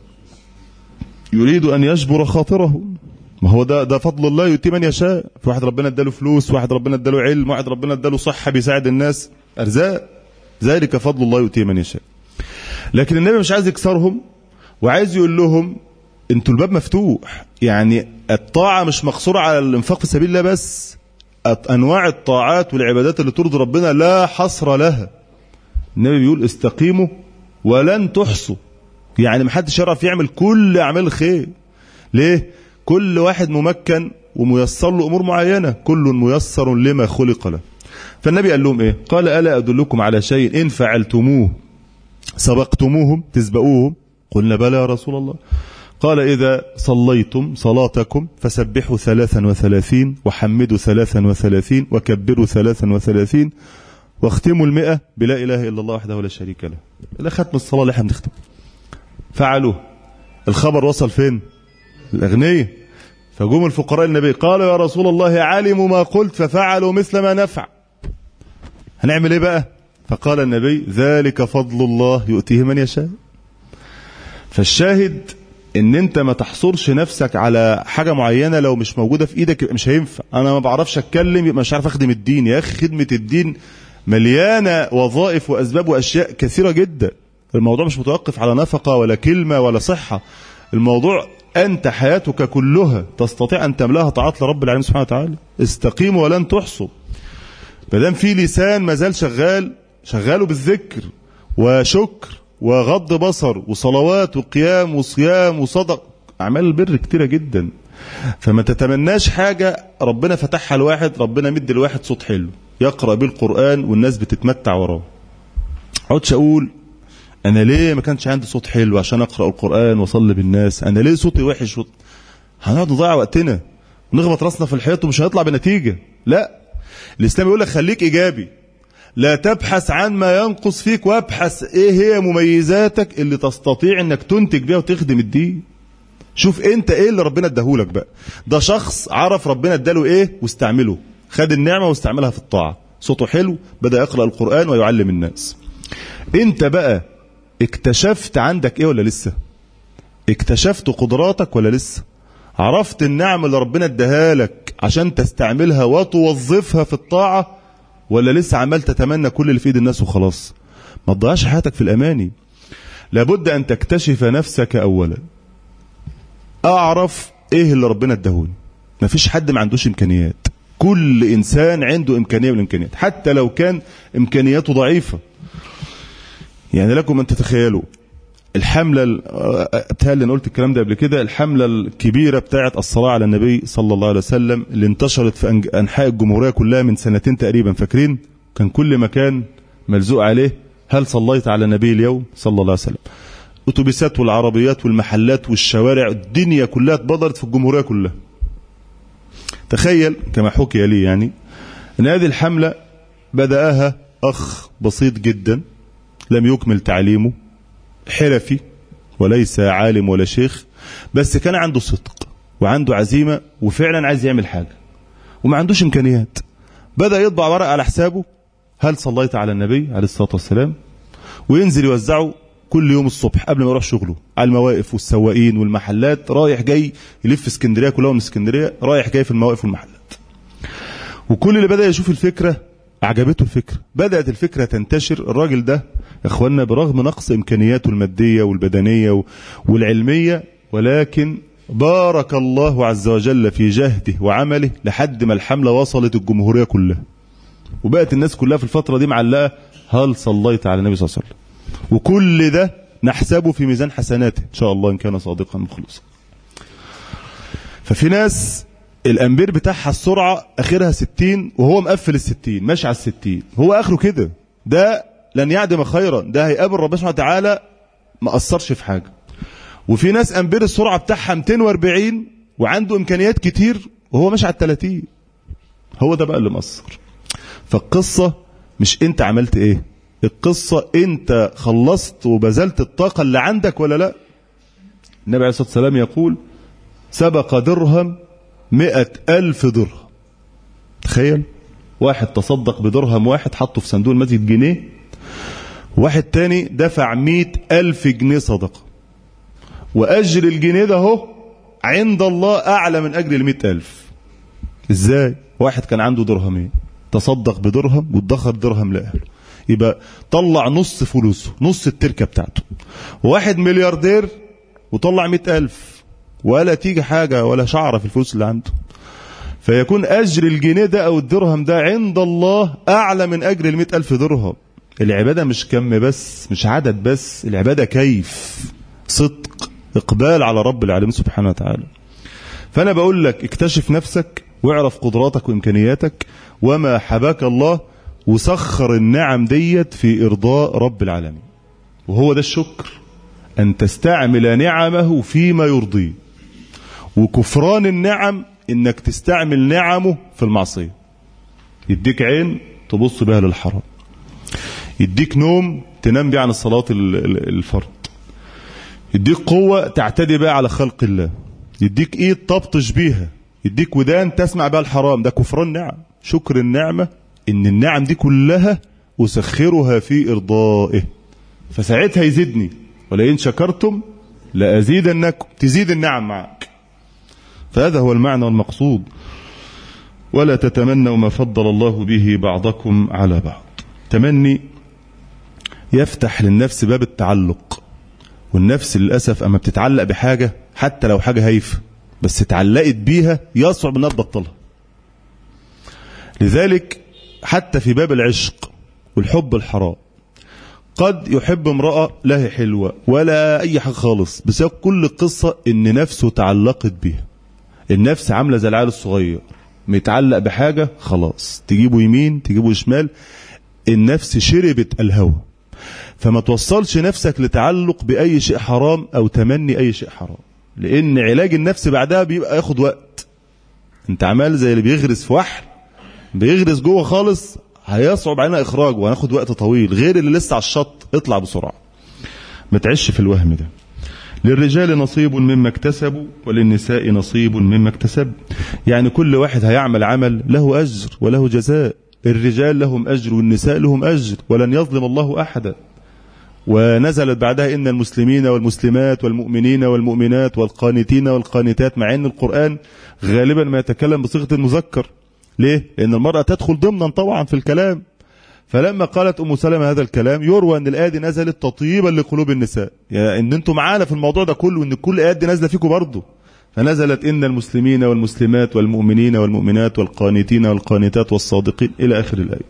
A: يريد أن يجبر خاطره، ما هو ده ده فضل الله يؤتي من يشاء. في واحد ربنا اداله فلوس، واحد ربنا اداله علم، واحد ربنا اداله صحة بيساعد الناس، أرزاق، ذلك فضل الله يؤتي من يشاء. لكن النبي مش عايز يكسرهم، وعايز يقول لهم انتوا الباب مفتوح، يعني الطاعة مش مقصورة على الانفاق في سبيل الله بس، أنواع الطاعات والعبادات اللي ترضي ربنا لا حصر لها. النبي بيقول استقيموا ولن تحصوا، يعني محدش يعرف يعمل كل أعمال الخير. ليه؟ كل واحد ممكن وميسر له أمور معينة، كل ميسر لما خلق له. فالنبي قال لهم إيه؟ قال ألا أدلكم على شيء إن فعلتموه سبقتموهم تسبقوهم؟ قلنا بلى يا رسول الله. قال إذا صليتم صلاتكم فسبحوا ثلاثا وثلاثين وحمدوا ثلاثا وثلاثين وكبروا ثلاثا وثلاثين واختموا المئة بلا إله إلا الله وحده لا شريك له. إلى ختم الصلاة اللي احنا بنختم. فعلوه. الخبر وصل فين؟ الأغنياء. فجم الفقراء النبي قالوا يا رسول الله علموا ما قلت ففعلوا مثل ما نفع، هنعمل ايه بقى؟ فقال النبي ذلك فضل الله يؤتيه من يشاء. فالشاهد ان انت ما تحصرش نفسك على حاجة معينة، لو مش موجودة في ايدك مش هينفع. انا ما بعرفش اتكلم يبقى مش عارف اخدم الدين. يا اخي خدمة الدين مليانة وظائف واسباب واشياء كثيرة جدا. الموضوع مش متوقف على نفقة ولا كلمة ولا صحة، الموضوع أنت حياتك كلها تستطيع أن تملاها طاعات لرب العالمين سبحانه وتعالى. استقيموا ولن تحصوا. فدام في لسان ما زال شغال، شغاله بالذكر وشكر وغض بصر وصلوات وقيام وصيام وصدق، أعمال البر كتيرة جدا. فما تتمناش حاجة ربنا فتحها لواحد، ربنا مد لواحد صوت حلو يقرأ بالقرآن والناس بتتمتع وراه. عودش أقول أنا ليه ما كانش عندي صوت حلو عشان أقرأ القرآن وصلي بالناس، أنا ليه صوتي وحش، هنقعد نضيع وقتنا ونخبط راسنا في الحيط ومش هنطلع بنتيجة. لا، الإسلام يقول لك خليك إيجابي، لا تبحث عن ما ينقص فيك، وابحث إيه هي مميزاتك اللي تستطيع أنك تنتج بها وتخدم الدين. شوف أنت إيه اللي ربنا اداهولك بقى. ده شخص عرف ربنا اداله إيه واستعمله، خد النعمة واستعملها في الطاعة، صوته حلو بدأ يقرأ القرآن ويعلم الناس. أنت بقى اكتشفت عندك ايه ولا لسه؟ اكتشفت قدراتك ولا لسه؟ عرفت النعم اللي ربنا اداها لك عشان تستعملها وتوظفها في الطاعة، ولا لسه عمال تتمنى كل اللي في ايد الناس وخلاص؟ ما تضيعش حياتك في الاماني. لابد ان تكتشف نفسك اولا. اعرف ايه اللي ربنا اداهوني. مفيش حد ما عندوش امكانيات، كل انسان عنده امكانيه من الامكانيات، حتى لو كان امكانياته ضعيفه. يعني لكم ان تتخيلوا الحمله، بتهيألي انا قلت الكلام ده قبل كده، الحمله الكبيره بتاعه الصلاه على النبي صلى الله عليه وسلم اللي انتشرت في انحاء الجمهوريه كلها من سنتين تقريبا، فاكرين؟ كان كل مكان ملزوق عليه هل صليت على النبي اليوم صلى الله عليه وسلم. اتوبيسات والعربيات والمحلات والشوارع، الدنيا كلها اتبدرت في الجمهوريه كلها. تخيل كما حكي لي يعني ان هذه الحمله بدأها اخ بسيط جدا لم يكمل تعليمه، حرفي وليس عالم ولا شيخ، بس كان عنده صدق وعنده عزيمة وفعلا عايز يعمل حاجة وما عندوش امكانيات. بدأ يطبع ورق على حسابه هل صليت على النبي عليه الصلاة والسلام، وينزل يوزعه كل يوم الصبح قبل ما يروح شغله على المواقف والسواقين والمحلات، رايح جاي يلف اسكندرية كلها من اسكندرية، رايح جاي في المواقف والمحلات. وكل اللي بدأ يشوف الفكرة عجبته الفكرة، بدأت الفكرة تنتشر. الراجل ده اخواننا برغم نقص امكانياته المادية والبدنية والعلمية، ولكن بارك الله عز وجل في جهده وعمله لحد ما الحملة وصلت الجمهورية كلها، وبقت الناس كلها في الفترة دي معلقة هل صليت على النبي صلى الله عليه وسلم. وكل ده نحسبه في ميزان حسناته ان شاء الله ان كان صادقا مخلصا. ففي ناس الامبير بتاعها السرعة اخرها ستين وهو مقفل الستين ماشي على الستين، هو اخره كده، ده لن يعدم خيرا، ده هيقابل ربنا سبحانه وتعالى ما اثرش في حاجة. وفي ناس امبير السرعة بتاعها مئتين وأربعين وعنده امكانيات كتير وهو ماشي على الثلاثين، هو ده بقى اللي مأثر. فالقصة مش انت عملت ايه، القصة انت خلصت وبذلت الطاقة اللي عندك ولا لا. النبي عليه الصلاة والسلام يقول سبق درهم مئة ألف درهم. تخيل واحد تصدق بدرهم واحد حطه في صندوق المسجد جنيه، واحد تاني دفع مئة ألف جنيه صدقة، وأجر الجنيه ده هو عند الله أعلى من أجر المئة ألف. إزاي؟ واحد كان عنده درهمين تصدق بدرهم وادخر درهم لأهله، يبقى طلع نص فلوسه، نص التركة بتاعته. واحد ملياردير وطلع مئة ألف ولا تيجي حاجة ولا شعرة في الفلوس اللي عنده، فيكون أجر الجنيه ده أو الدرهم ده عند الله أعلى من أجر المئة ألف درهم. العبادة مش كم بس، مش عدد بس، العبادة كيف، صدق، إقبال على رب العالمين سبحانه وتعالى. فأنا بقول لك اكتشف نفسك واعرف قدراتك وإمكانياتك وما حباك الله، وسخر النعم ديت في إرضاء رب العالمين. وهو ده الشكر، أن تستعمل نعمه فيما يرضيه. وكفران النعم إنك تستعمل نعمه في المعصية. يديك عين تبص بها للحرام، يديك نوم تنام بيه عن الصلاة الفرض، يديك قوة تعتدي بها على خلق الله، يديك ايد تبطش بيها، يديك ودان تسمع بها الحرام. ده كفران نعم. شكر النعمة ان النعم دي كلها أسخرها في إرضائه، فساعتها يزيدني، ولئن شكرتم لأزيدنكم، تزيد النعم معك. فهذا هو المعنى والمقصود. ولا تتمنوا ما فضل الله به بعضكم على بعض. تمني يفتح للنفس باب التعلق، والنفس للأسف أما بتتعلق بحاجة حتى لو حاجة هايفة بس اتعلقت بيها يصعب أنها تبطلها. لذلك حتى في باب العشق والحب الحرام قد يحب امرأة لا هي حلوة ولا أي حاجة خالص، بسبب كل القصة إن نفسه تعلقت بيها. النفس عاملة زي العيال الصغير متعلق بحاجة خلاص، تجيبه يمين تجيبه شمال، النفس شربت الهوى. فما توصلش نفسك لتعلق بأي شيء حرام أو تمني أي شيء حرام، لأن علاج النفس بعدها بيبقى ياخد وقت. انت عمال زي اللي بيغرس في وحل، بيغرس جوه خالص، هيصعب علينا إخراجه وهناخد وقت طويل، غير اللي لسه على الشط اطلع بسرعة. ما تعيش في الوهم ده. للرجال نصيب مما اكتسبوا وللنساء نصيب مما اكتسب. يعني كل واحد هيعمل عمل له أجر وله جزاء. الرجال لهم أجر والنساء لهم أجر، ولن يظلم الله أحدا. ونزلت بعدها إن المسلمين والمسلمات والمؤمنين والمؤمنات والقانتين والقانتات، مع أن القرآن غالبا ما يتكلم بصيغة المذكر. ليه؟ لأن المرأة تدخل ضمنا طبعا في الكلام. فلما قالت أم سلمة هذا الكلام يروى أن الآية دي نزلت تطيبا لقلوب النساء، يعني أن أنتم معانا في الموضوع ده كله، أن كل آيات دي نازلة فيكم برضه. فنزلت إن المسلمين والمسلمات والمؤمنين والمؤمنات والقانتين والقانتات والصادقين إلى آخر الآية.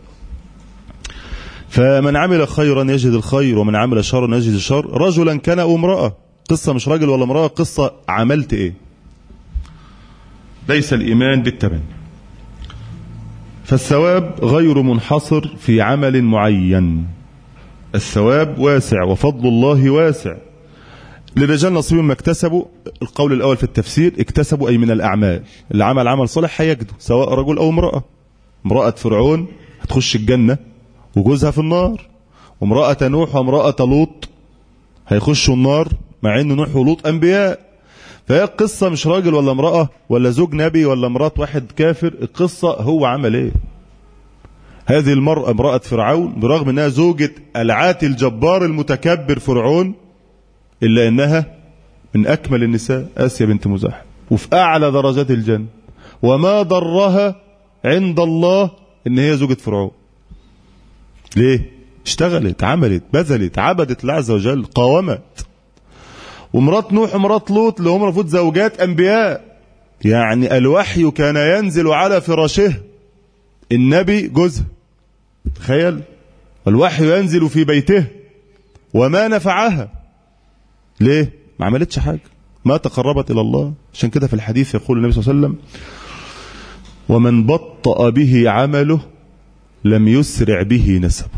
A: فمن عمل خيرا يجد الخير، ومن عمل شرا يجد الشر، رجلا كان أو امرأة. قصة مش راجل ولا امرأة، قصة عملت إيه. ليس الإيمان بالتبني. فالثواب غير منحصر في عمل معين، الثواب واسع وفضل الله واسع. للرجال نصيب ما اكتسبوا، القول الأول في التفسير اكتسبوا أي من الأعمال، اللي عمل عمل صالح هيجده، سواء رجل أو امرأة. امرأة فرعون هتخش الجنة وجوزها في النار، وامرأة نوح وامرأة لوط هيخشوا النار، مع ان نوح ولوط أنبياء. فهي القصة مش راجل ولا امرأة ولا زوج نبي ولا مرات واحد كافر، القصة هو عمل ايه. هذه المرأة امرأة فرعون برغم انها زوجة العاتي الجبار المتكبر فرعون، إلا أنها من أكمل النساء آسيا بنت مزاحم، وفي أعلى درجات الجنة، وما ضرها عند الله إن هي زوجة فرعون. ليه؟ اشتغلت، عملت، بذلت، عبدت الله عز وجل، قاومت. ومرات نوح ومرات لوط اللي هم المفروض زوجات أنبياء، يعني الوحي كان ينزل على فراشه، النبي جوزها، تخيل، الوحي ينزل في بيته، وما نفعها. ليه؟ ما عملتش حاجة، ما تقربت إلى الله. عشان كده في الحديث يقول النبي صلى الله عليه وسلم: ومن بطأ به عمله لم يسرع به نسبه.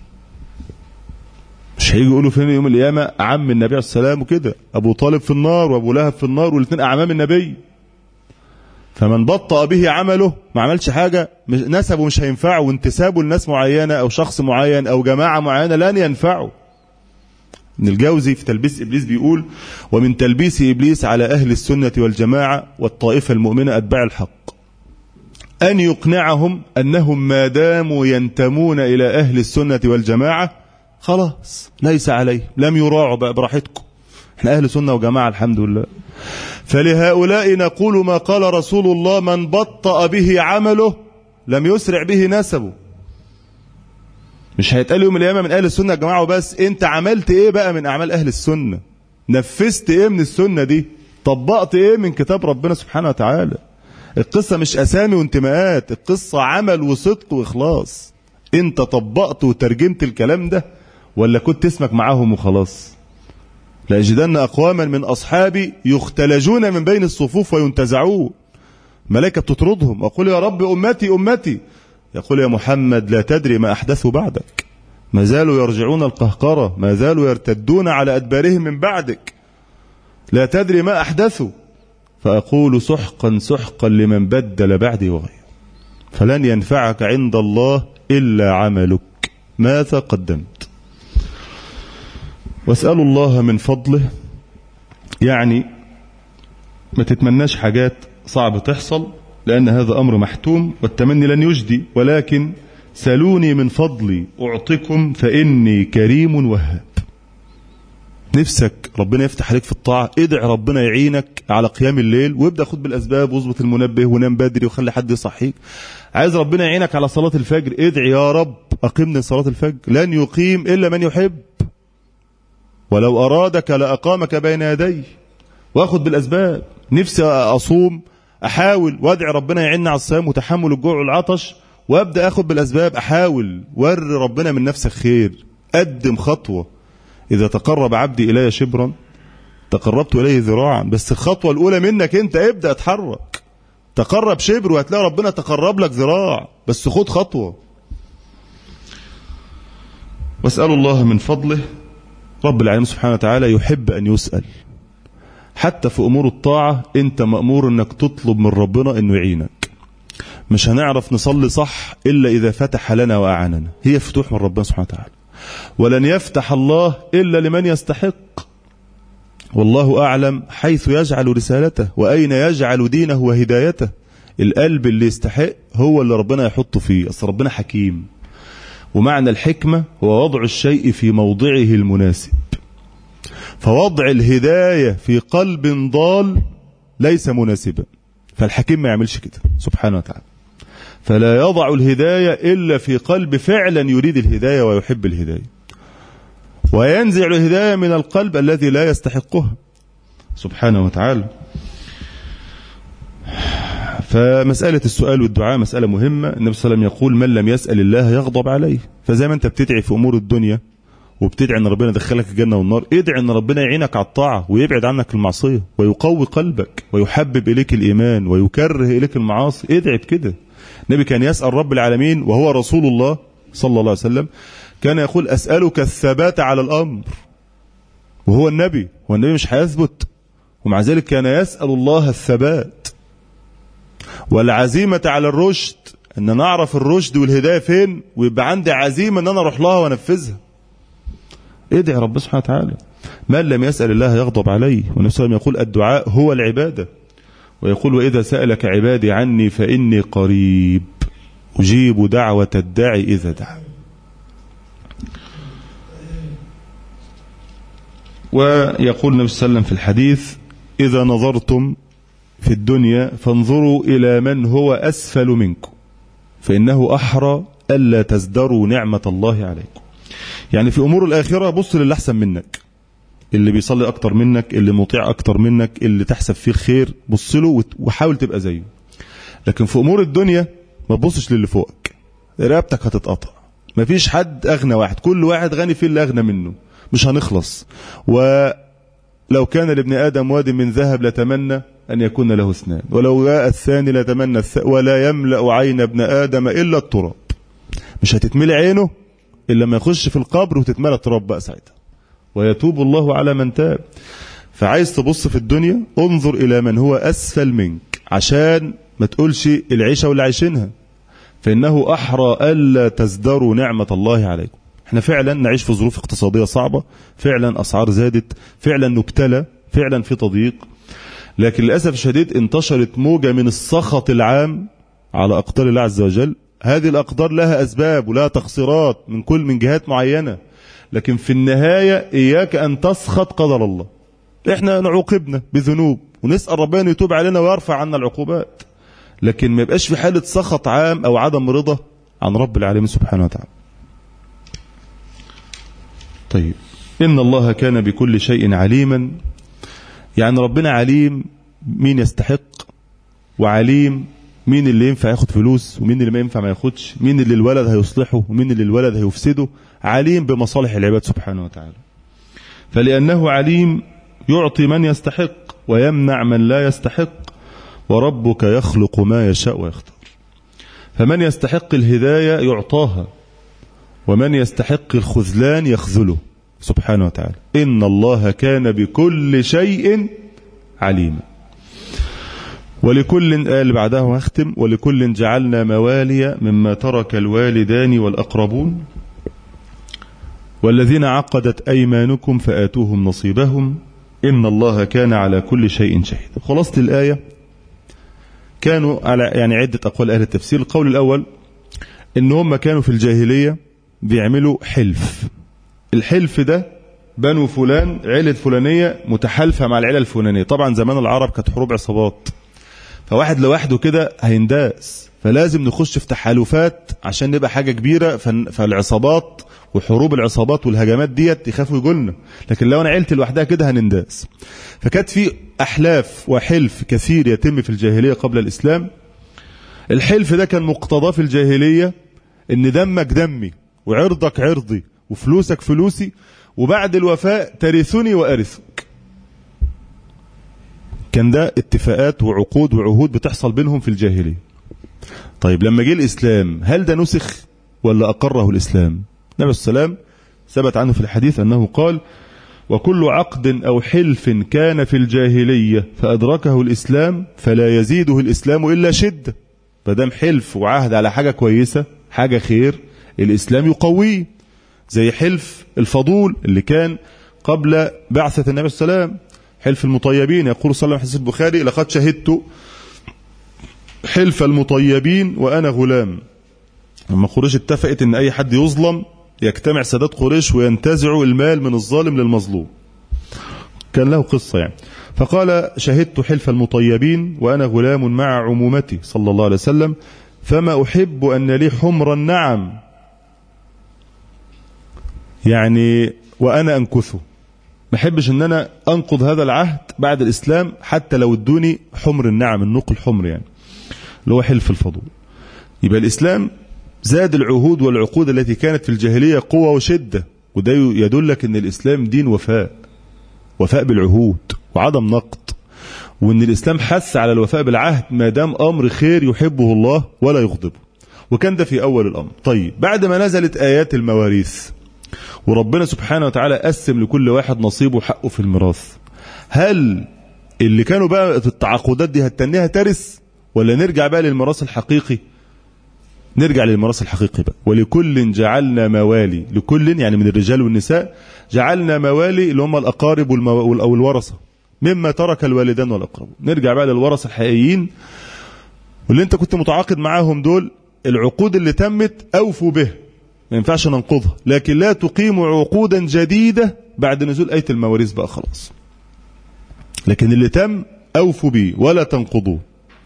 A: مش هيجي يقولوا فين يوم القيامة عم النبي عليه السلام وكده، أبو طالب في النار وأبو لهب في النار، والاثنين أعمام النبي. فمن بطأ به عمله، ما عملش حاجة، نسبه مش هينفعه، وانتسابه لناس معينة أو شخص معين أو جماعة معينة لن ينفعه. ابن الجوزي في تلبيس إبليس بيقول: ومن تلبيس إبليس على أهل السنة والجماعة والطائفة المؤمنة أتباع الحق أن يقنعهم أنهم ما داموا ينتمون إلى أهل السنة والجماعة خلاص ليس عليه، لم يراعوا بقى، براحتكم، احنا أهل سنة وجماعة الحمد لله. فلهؤلاء نقول ما قال رسول الله: من بطأ به عمله لم يسرع به نسبه. مش هيتقال يوم القيامة من أهل السنة يا جماعة وبس، أنت عملت إيه بقى من أعمال أهل السنة؟ نفذت إيه من السنة دي؟ طبقت إيه من كتاب ربنا سبحانه وتعالى؟ القصة مش أسامي وانتماءات، القصة عمل وصدق وإخلاص. أنت طبقت وترجمت الكلام ده ولا كنت اسمك معاهم وخلاص؟ لأجدن أقواما من أصحابي يختلجون من بين الصفوف وينتزعون، ملائكة بتطردهم، أقول يا رب أمتي أمتي، يقول يا محمد لا تدري ما أحدثوا بعدك، ما زالوا يرجعون القهقرة، ما زالوا يرتدون على أدبارهم من بعدك، لا تدري ما أحدثوا. فأقول سحقا سحقا لمن بدل بعدي وغير، فلن ينفعك عند الله إلا عملك ماذا قدمت. واسأل الله من فضله، يعني ما تتمناش حاجات صعب تحصل، لأن هذا أمر محتوم والتمني لن يجدي، ولكن سألوني من فضلي أعطكم فإني كريم وهاب. نفسك ربنا يفتح عليك في الطاعة، ادع ربنا يعينك على قيام الليل، وابدأ خد بالأسباب واظبط المنبه ونام بدري وخلي حد يصحيك. عايز ربنا يعينك على صلاة الفجر، ادعي يا رب أقمني صلاة الفجر، لن يقيم إلا من يحب، ولو أرادك لأقامك بين يديه، واخد بالأسباب. نفسي أصوم، أحاول وادعي ربنا يعيننا على الصيام وتحمل الجوع والعطش، وابدأ أخد بالأسباب، أحاول ور ربنا من نفسك خير، قدم خطوة. إذا تقرب عبدي إلي شبرا تقربت إليه ذراعا، بس الخطوة الأولى منك أنت، ابدأ اتحرك، تقرب شبر وهتلاقي ربنا تقرب لك ذراع، بس خد خطوة. واسأل الله من فضله، رب العالمين سبحانه وتعالى يحب أن يسأل، حتى في أمور الطاعة أنت مأمور أنك تطلب من ربنا أنه يعينك. مش هنعرف نصلي صح إلا إذا فتح لنا وأعاننا، هي فتوح من ربنا سبحانه وتعالى، ولن يفتح الله إلا لمن يستحق. والله أعلم حيث يجعل رسالته وأين يجعل دينه وهدايته. القلب اللي يستحق هو اللي ربنا يحطه فيه، أصل ربنا حكيم، ومعنى الحكمة هو وضع الشيء في موضعه المناسب. فوضع الهداية في قلب ضال ليس مناسبا، فالحكيم ما يعملش كده سبحانه وتعالى. فلا يضع الهداية إلا في قلب فعلا يريد الهداية ويحب الهداية، وينزع الهداية من القلب الذي لا يستحقها سبحانه وتعالى. فمسألة السؤال والدعاء مسألة مهمة. النبي صلى الله عليه وسلم يقول من لم يسأل الله يغضب عليه. فزي ما انت بتدعي في أمور الدنيا وبتدعي ان ربنا يدخلك الجنة والنار، ادعي ان ربنا يعينك على الطاعة ويبعد عنك المعصية ويقوي قلبك ويحبب إليك الإيمان ويكره إليك المعاصي. ادعي بكده. النبي كان يسأل رب العالمين وهو رسول الله صلى الله عليه وسلم، كان يقول أسألك الثبات على الأمر، وهو النبي والنبي مش هيثبت، ومع ذلك كان يسأل الله الثبات والعزيمة على الرشد، ان نعرف الرشد والهداية فين ويبقى عندي عزيمة ان انا اروح لها وانفذها. ادعي رب سبحانه وتعالى. من لم يسأل الله يغضب عليه. والنبي صلى الله عليه وسلم يقول الدعاء هو العبادة، ويقول وإذا سألك عبادي عني فإني قريب أجيب دعوة الداعي إذا دعا. ويقول النبي صلى الله عليه وسلم في الحديث إذا نظرتم في الدنيا فانظروا إلى من هو أسفل منكم فإنه أحرى ألا تزدروا نعمة الله عليكم. يعني في أمور الآخرة بص للي أحسن منك، اللي بيصلي أكتر منك، اللي مطيع أكتر منك، اللي تحسب فيه الخير بص له وحاول تبقى زيه. لكن في أمور الدنيا ما تبصش للي فوقك، رقبتك هتتقطع. مفيش حد أغنى واحد، كل واحد غني فيه اللي أغنى منه، مش هنخلص. ولو كان لابن آدم واد من ذهب لتمنى أن يكون له اثنان، ولو جاء الثاني لتمنى الثاني، ولا يملأ عين ابن آدم إلا التراب. مش هتتملي عينه إلا ما يخش في القبر وتتملى التراب بقى ساعتها، ويتوب الله على من تاب. فعايز تبص في الدنيا انظر إلى من هو أسفل منك عشان ما تقولش العيشة واللي عايشينها، فإنه أحرى ألا تزدروا نعمة الله عليكم. احنا فعلا نعيش في ظروف اقتصادية صعبة، فعلا أسعار زادت، فعلا نبتلى، فعلا في تضييق، لكن للأسف الشديد انتشرت موجة من السخط العام على أقدار الله عز وجل. هذه الأقدار لها أسباب ولها تقصيرات من كل من جهات معينة، لكن في النهاية إياك أن تسخط قدر الله. إحنا نعوقبنا بذنوب ونسأل ربنا يتوب علينا ويرفع عنا العقوبات، لكن ما يبقاش في حالة سخط عام أو عدم رضا عن رب العالمين سبحانه وتعالى. طيب، إن الله كان بكل شيء عليما. يعني ربنا عليم مين يستحق، وعليم مين اللي ينفع ياخد فلوس ومين اللي ما ينفع ما ياخدش، مين اللي الولد هيصلحه ومين اللي الولد هيفسده. عليم بمصالح العباد سبحانه وتعالى. فلأنه عليم يعطي من يستحق ويمنع من لا يستحق، وربك يخلق ما يشاء ويختار. فمن يستحق الهداية يعطاها، ومن يستحق الخذلان يخذله سبحانه وتعالى. إن الله كان بكل شيء عليما. ولكل قال بعدها واختم ولكل جعلنا موالي مما ترك الوالدان والأقربون والذين عقدت أيمانكم فآتوهم نصيبهم إن الله كان على كل شيء شهيد. خلاصة الآية كانوا على يعني عدة أقوال أهل التفسير. القول الأول إن هم كانوا في الجاهلية بيعملوا حلف. الحلف ده بنو فلان عيلة فلانية متحالفة مع العيلة الفلانية. طبعا زمان العرب كانت حروب عصابات، فواحد لوحده كده هينداس، فلازم نخش في تحالفات عشان نبقى حاجة كبيرة. فالعصابات وحروب العصابات والهجمات ديت يخافوا يقولنا، لكن لو انا عيلتي لوحدها كده هننداس. فكانت في احلاف وحلف كثير يتم في الجاهلية قبل الاسلام. الحلف ده كان مقتضاه في الجاهلية ان دمك دمي وعرضك عرضي وفلوسك فلوسي، وبعد الوفاء ترثني وارثك. كان ده اتفاقات وعقود وعهود بتحصل بينهم في الجاهلية. طيب لما جه الإسلام هل ده نسخ ولا أقره الإسلام؟ النبي صلى الله عليه وسلم ثبت عنه في الحديث أنه قال وكل عقد أو حلف كان في الجاهلية فأدركه الإسلام فلا يزيده الإسلام إلا شدة. فدام حلف وعهد على حاجة كويسة حاجة خير الإسلام يقويه، زي حلف الفضول اللي كان قبل بعثة النبي صلى الله عليه وسلم، حلف المطيبين. يقول صلى الله عليه وسلم في البخاري لقد شهدت حلف المطيبين وأنا غلام لما قريش اتفقت ان اي حد يظلم يجتمع سادات قريش وينتزعوا المال من الظالم للمظلوم، كان له قصة يعني. فقال شهدت حلف المطيبين وأنا غلام مع عمومتي صلى الله عليه وسلم، فما أحب أن لي حمر النعم، يعني وأنا أنكثه، ما أحبش أن أنا أنقض هذا العهد بعد الإسلام حتى لو ادوني حمر النعم، النقل حمر يعني اللي هو حلف الفضول. يبقى الإسلام زاد العهود والعقود التي كانت في الجاهلية قوة وشدة، وده يدلك أن الإسلام دين وفاء، وفاء بالعهود وعدم نقض، وأن الإسلام حث على الوفاء بالعهد ما دام أمر خير يحبه الله ولا يغضبه، وكان ده في أول الأمر. طيب بعد ما نزلت آيات المواريث وربنا سبحانه وتعالى قسم لكل واحد نصيبه حقه في الميراث، هل اللي كانوا بقى في التعاقدات دي هتنيها ترث ولا نرجع بقى للميراث الحقيقي؟ نرجع للميراث الحقيقي بقى. ولكل جعلنا موالي، لكل يعني من الرجال والنساء، جعلنا موالي اللي هم الأقارب والمو... أو الورثة مما ترك الوالدان والأقربون. نرجع بقى للورثة الحقيقيين واللي انت كنت متعاقد معاهم دول، العقود اللي تمت أوفوا به، ما ينفعش ننقضها، لكن لا تقيموا عقودا جديدة بعد نزول آية المواريث بقى خلاص. لكن اللي تم أوفوا به ولا تنقضوه.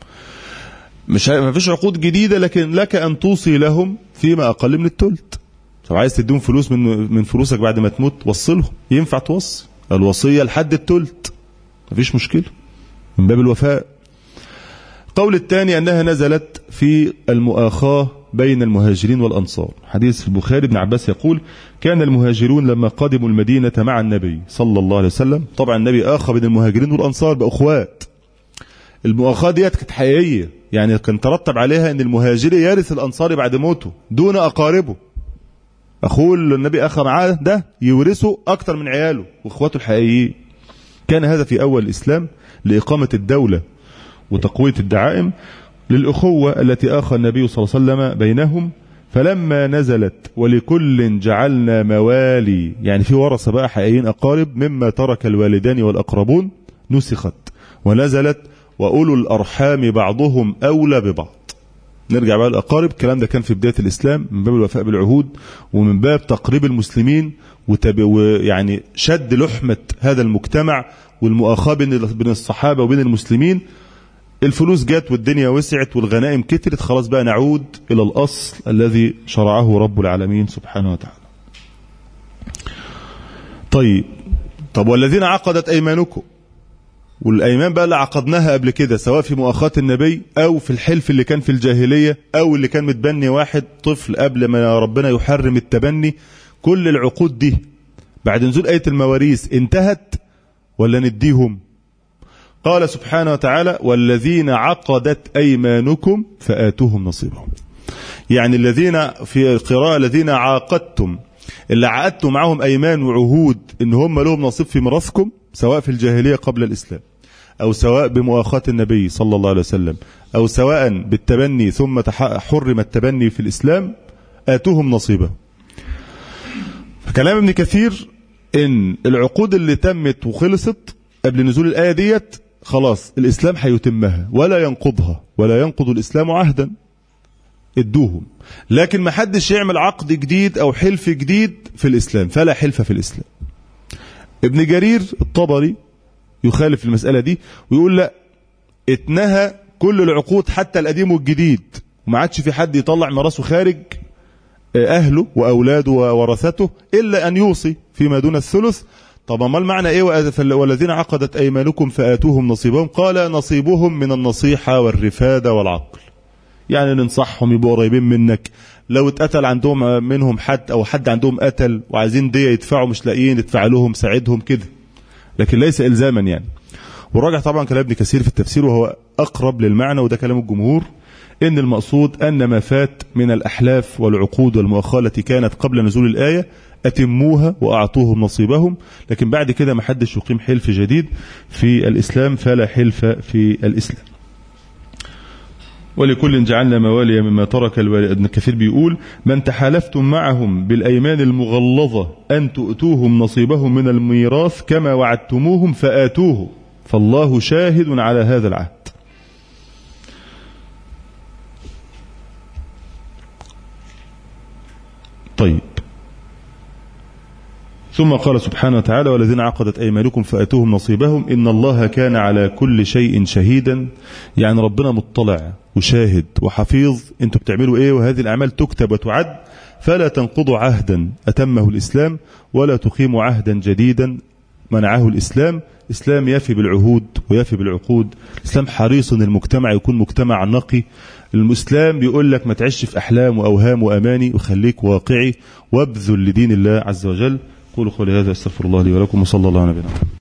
A: مش ما فيش عقود جديدة، لكن لك أن توصي لهم فيما أقل من الثلث. طب عايز تديهم فلوس من من فلوسك بعد ما تموت، وصلهم، ينفع توصي الوصية لحد الثلث، ما فيش مشكلة من باب الوفاء. قول الثاني أنها نزلت في المؤاخاة بين المهاجرين والأنصار. حديث في البخاري، ابن عباس يقول كان المهاجرون لما قدموا المدينة مع النبي صلى الله عليه وسلم، طبعا النبي آخى بين المهاجرين والأنصار بأخوات. المؤاخاة ديت كانت حقيقية، يعني كان ترتب عليها أن المهاجر يرث الأنصاري بعد موته دون أقاربه. أخوه اللي النبي أخى معاه ده يورثه أكتر من عياله وإخواته الحقيقيين. كان هذا في أول الإسلام لإقامة الدولة وتقوية الدعائم للأخوة التي آخى النبي صلى الله عليه وسلم بينهم. فلما نزلت ولكل جعلنا موالي، يعني في ورثة بقى حقيقيين أقارب مما ترك الوالدان والأقربون، نسخت ونزلت وأولو الأرحام بعضهم أولى ببعض. نرجع بقى الأقارب، الكلام ده كان في بداية الإسلام من باب الوفاء بالعهود ومن باب تقريب المسلمين ويعني شد لحمة هذا المجتمع والمؤاخاة بين الصحابة وبين المسلمين. الفلوس جات والدنيا وسعت والغنائم كترت، خلاص بقى نعود إلى الأصل الذي شرعه رب العالمين سبحانه وتعالى. طيب طب والذين عقدت أيمانكم، والأيمان بقى اللي عقدناها قبل كده سواء في مؤاخاة النبي أو في الحلف اللي كان في الجاهلية أو اللي كان متبني واحد طفل قبل ما ربنا يحرم التبني، كل العقود دي بعد نزول آية المواريث انتهت ولا نديهم؟ قال سبحانه وتعالى والذين عقدت أيمانكم فآتوهم نصيبهم. يعني الذين في القراءة الذين عاقدتم، اللي عقدتم معهم أيمان وعهود إن هم لهم نصيب في ميراثكم سواء في الجاهلية قبل الإسلام أو سواء بمؤاخاة النبي صلى الله عليه وسلم أو سواء بالتبني ثم حرم التبني في الإسلام، آتوهم نصيبه. كلام ابن كثير إن العقود اللي تمت وخلصت قبل نزول الآية ديت خلاص الإسلام هيتمها ولا ينقضها ولا ينقض الإسلام عهدا، ادوهم. لكن ما حدش يعمل عقد جديد أو حلف جديد في الإسلام، فلا حلف في الإسلام. ابن جرير الطبري يخالف المسألة دي ويقول لا، اتنهى كل العقود حتى القديم والجديد، وما عادش في حد يطلع ميراثه خارج أهله وأولاده وورثته إلا أن يوصي فيما دون الثلث. طب ما المعنى إيه والذين عقدت أيمانكم فآتوهم نصيبهم؟ قال نصيبهم من النصيحة والرفادة والعقل، يعني ننصحهم يبقوا قريبين منك. لو اتقتل عندهم منهم حد أو حد عندهم قتل وعايزين دي يدفعوا مش لاقيين، ادفع لهم ساعدهم كده، لكن ليس إلزاما يعني. وراجع طبعا كلام ابن كثير في التفسير وهو أقرب للمعنى، وده كلام الجمهور، إن المقصود أن ما فات من الأحلاف والعقود والمؤاخاة التي كانت قبل نزول الآية أتموها وأعطوهم نصيبهم، لكن بعد كده ما حدش يقيم حلف جديد في الإسلام، فلا حلف في الإسلام. ولكل جعلنا موالي مما ترك الوالد. ابن كثير بيقول من تحالفتم معهم بالأيمان المغلظة أن تؤتوهم نصيبهم من الميراث كما وعدتموهم فآتوه، فالله شاهد على هذا العهد. طيب، ثم قال سبحانه وتعالى: والذين عقدت أيمانكم فأتوهم نصيبهم إن الله كان على كل شيء شهيدا. يعني ربنا مطلع وشاهد وحفيظ انتوا بتعملوا ايه، وهذه الأعمال تكتب وتعد. فلا تنقضوا عهدا أتمه الإسلام ولا تقيموا عهدا جديدا منعه الإسلام. الإسلام يفي بالعهود ويفي بالعقود. الإسلام حريص ان المجتمع يكون مجتمع نقي. الإسلام بيقول لك ما تعيش في أحلام وأوهام وأماني، وخليك واقعي وابذل لدين الله عز وجل. قولوا قولي هذا، استغفر الله لي ولكم، وصلى الله على نبينا محمد.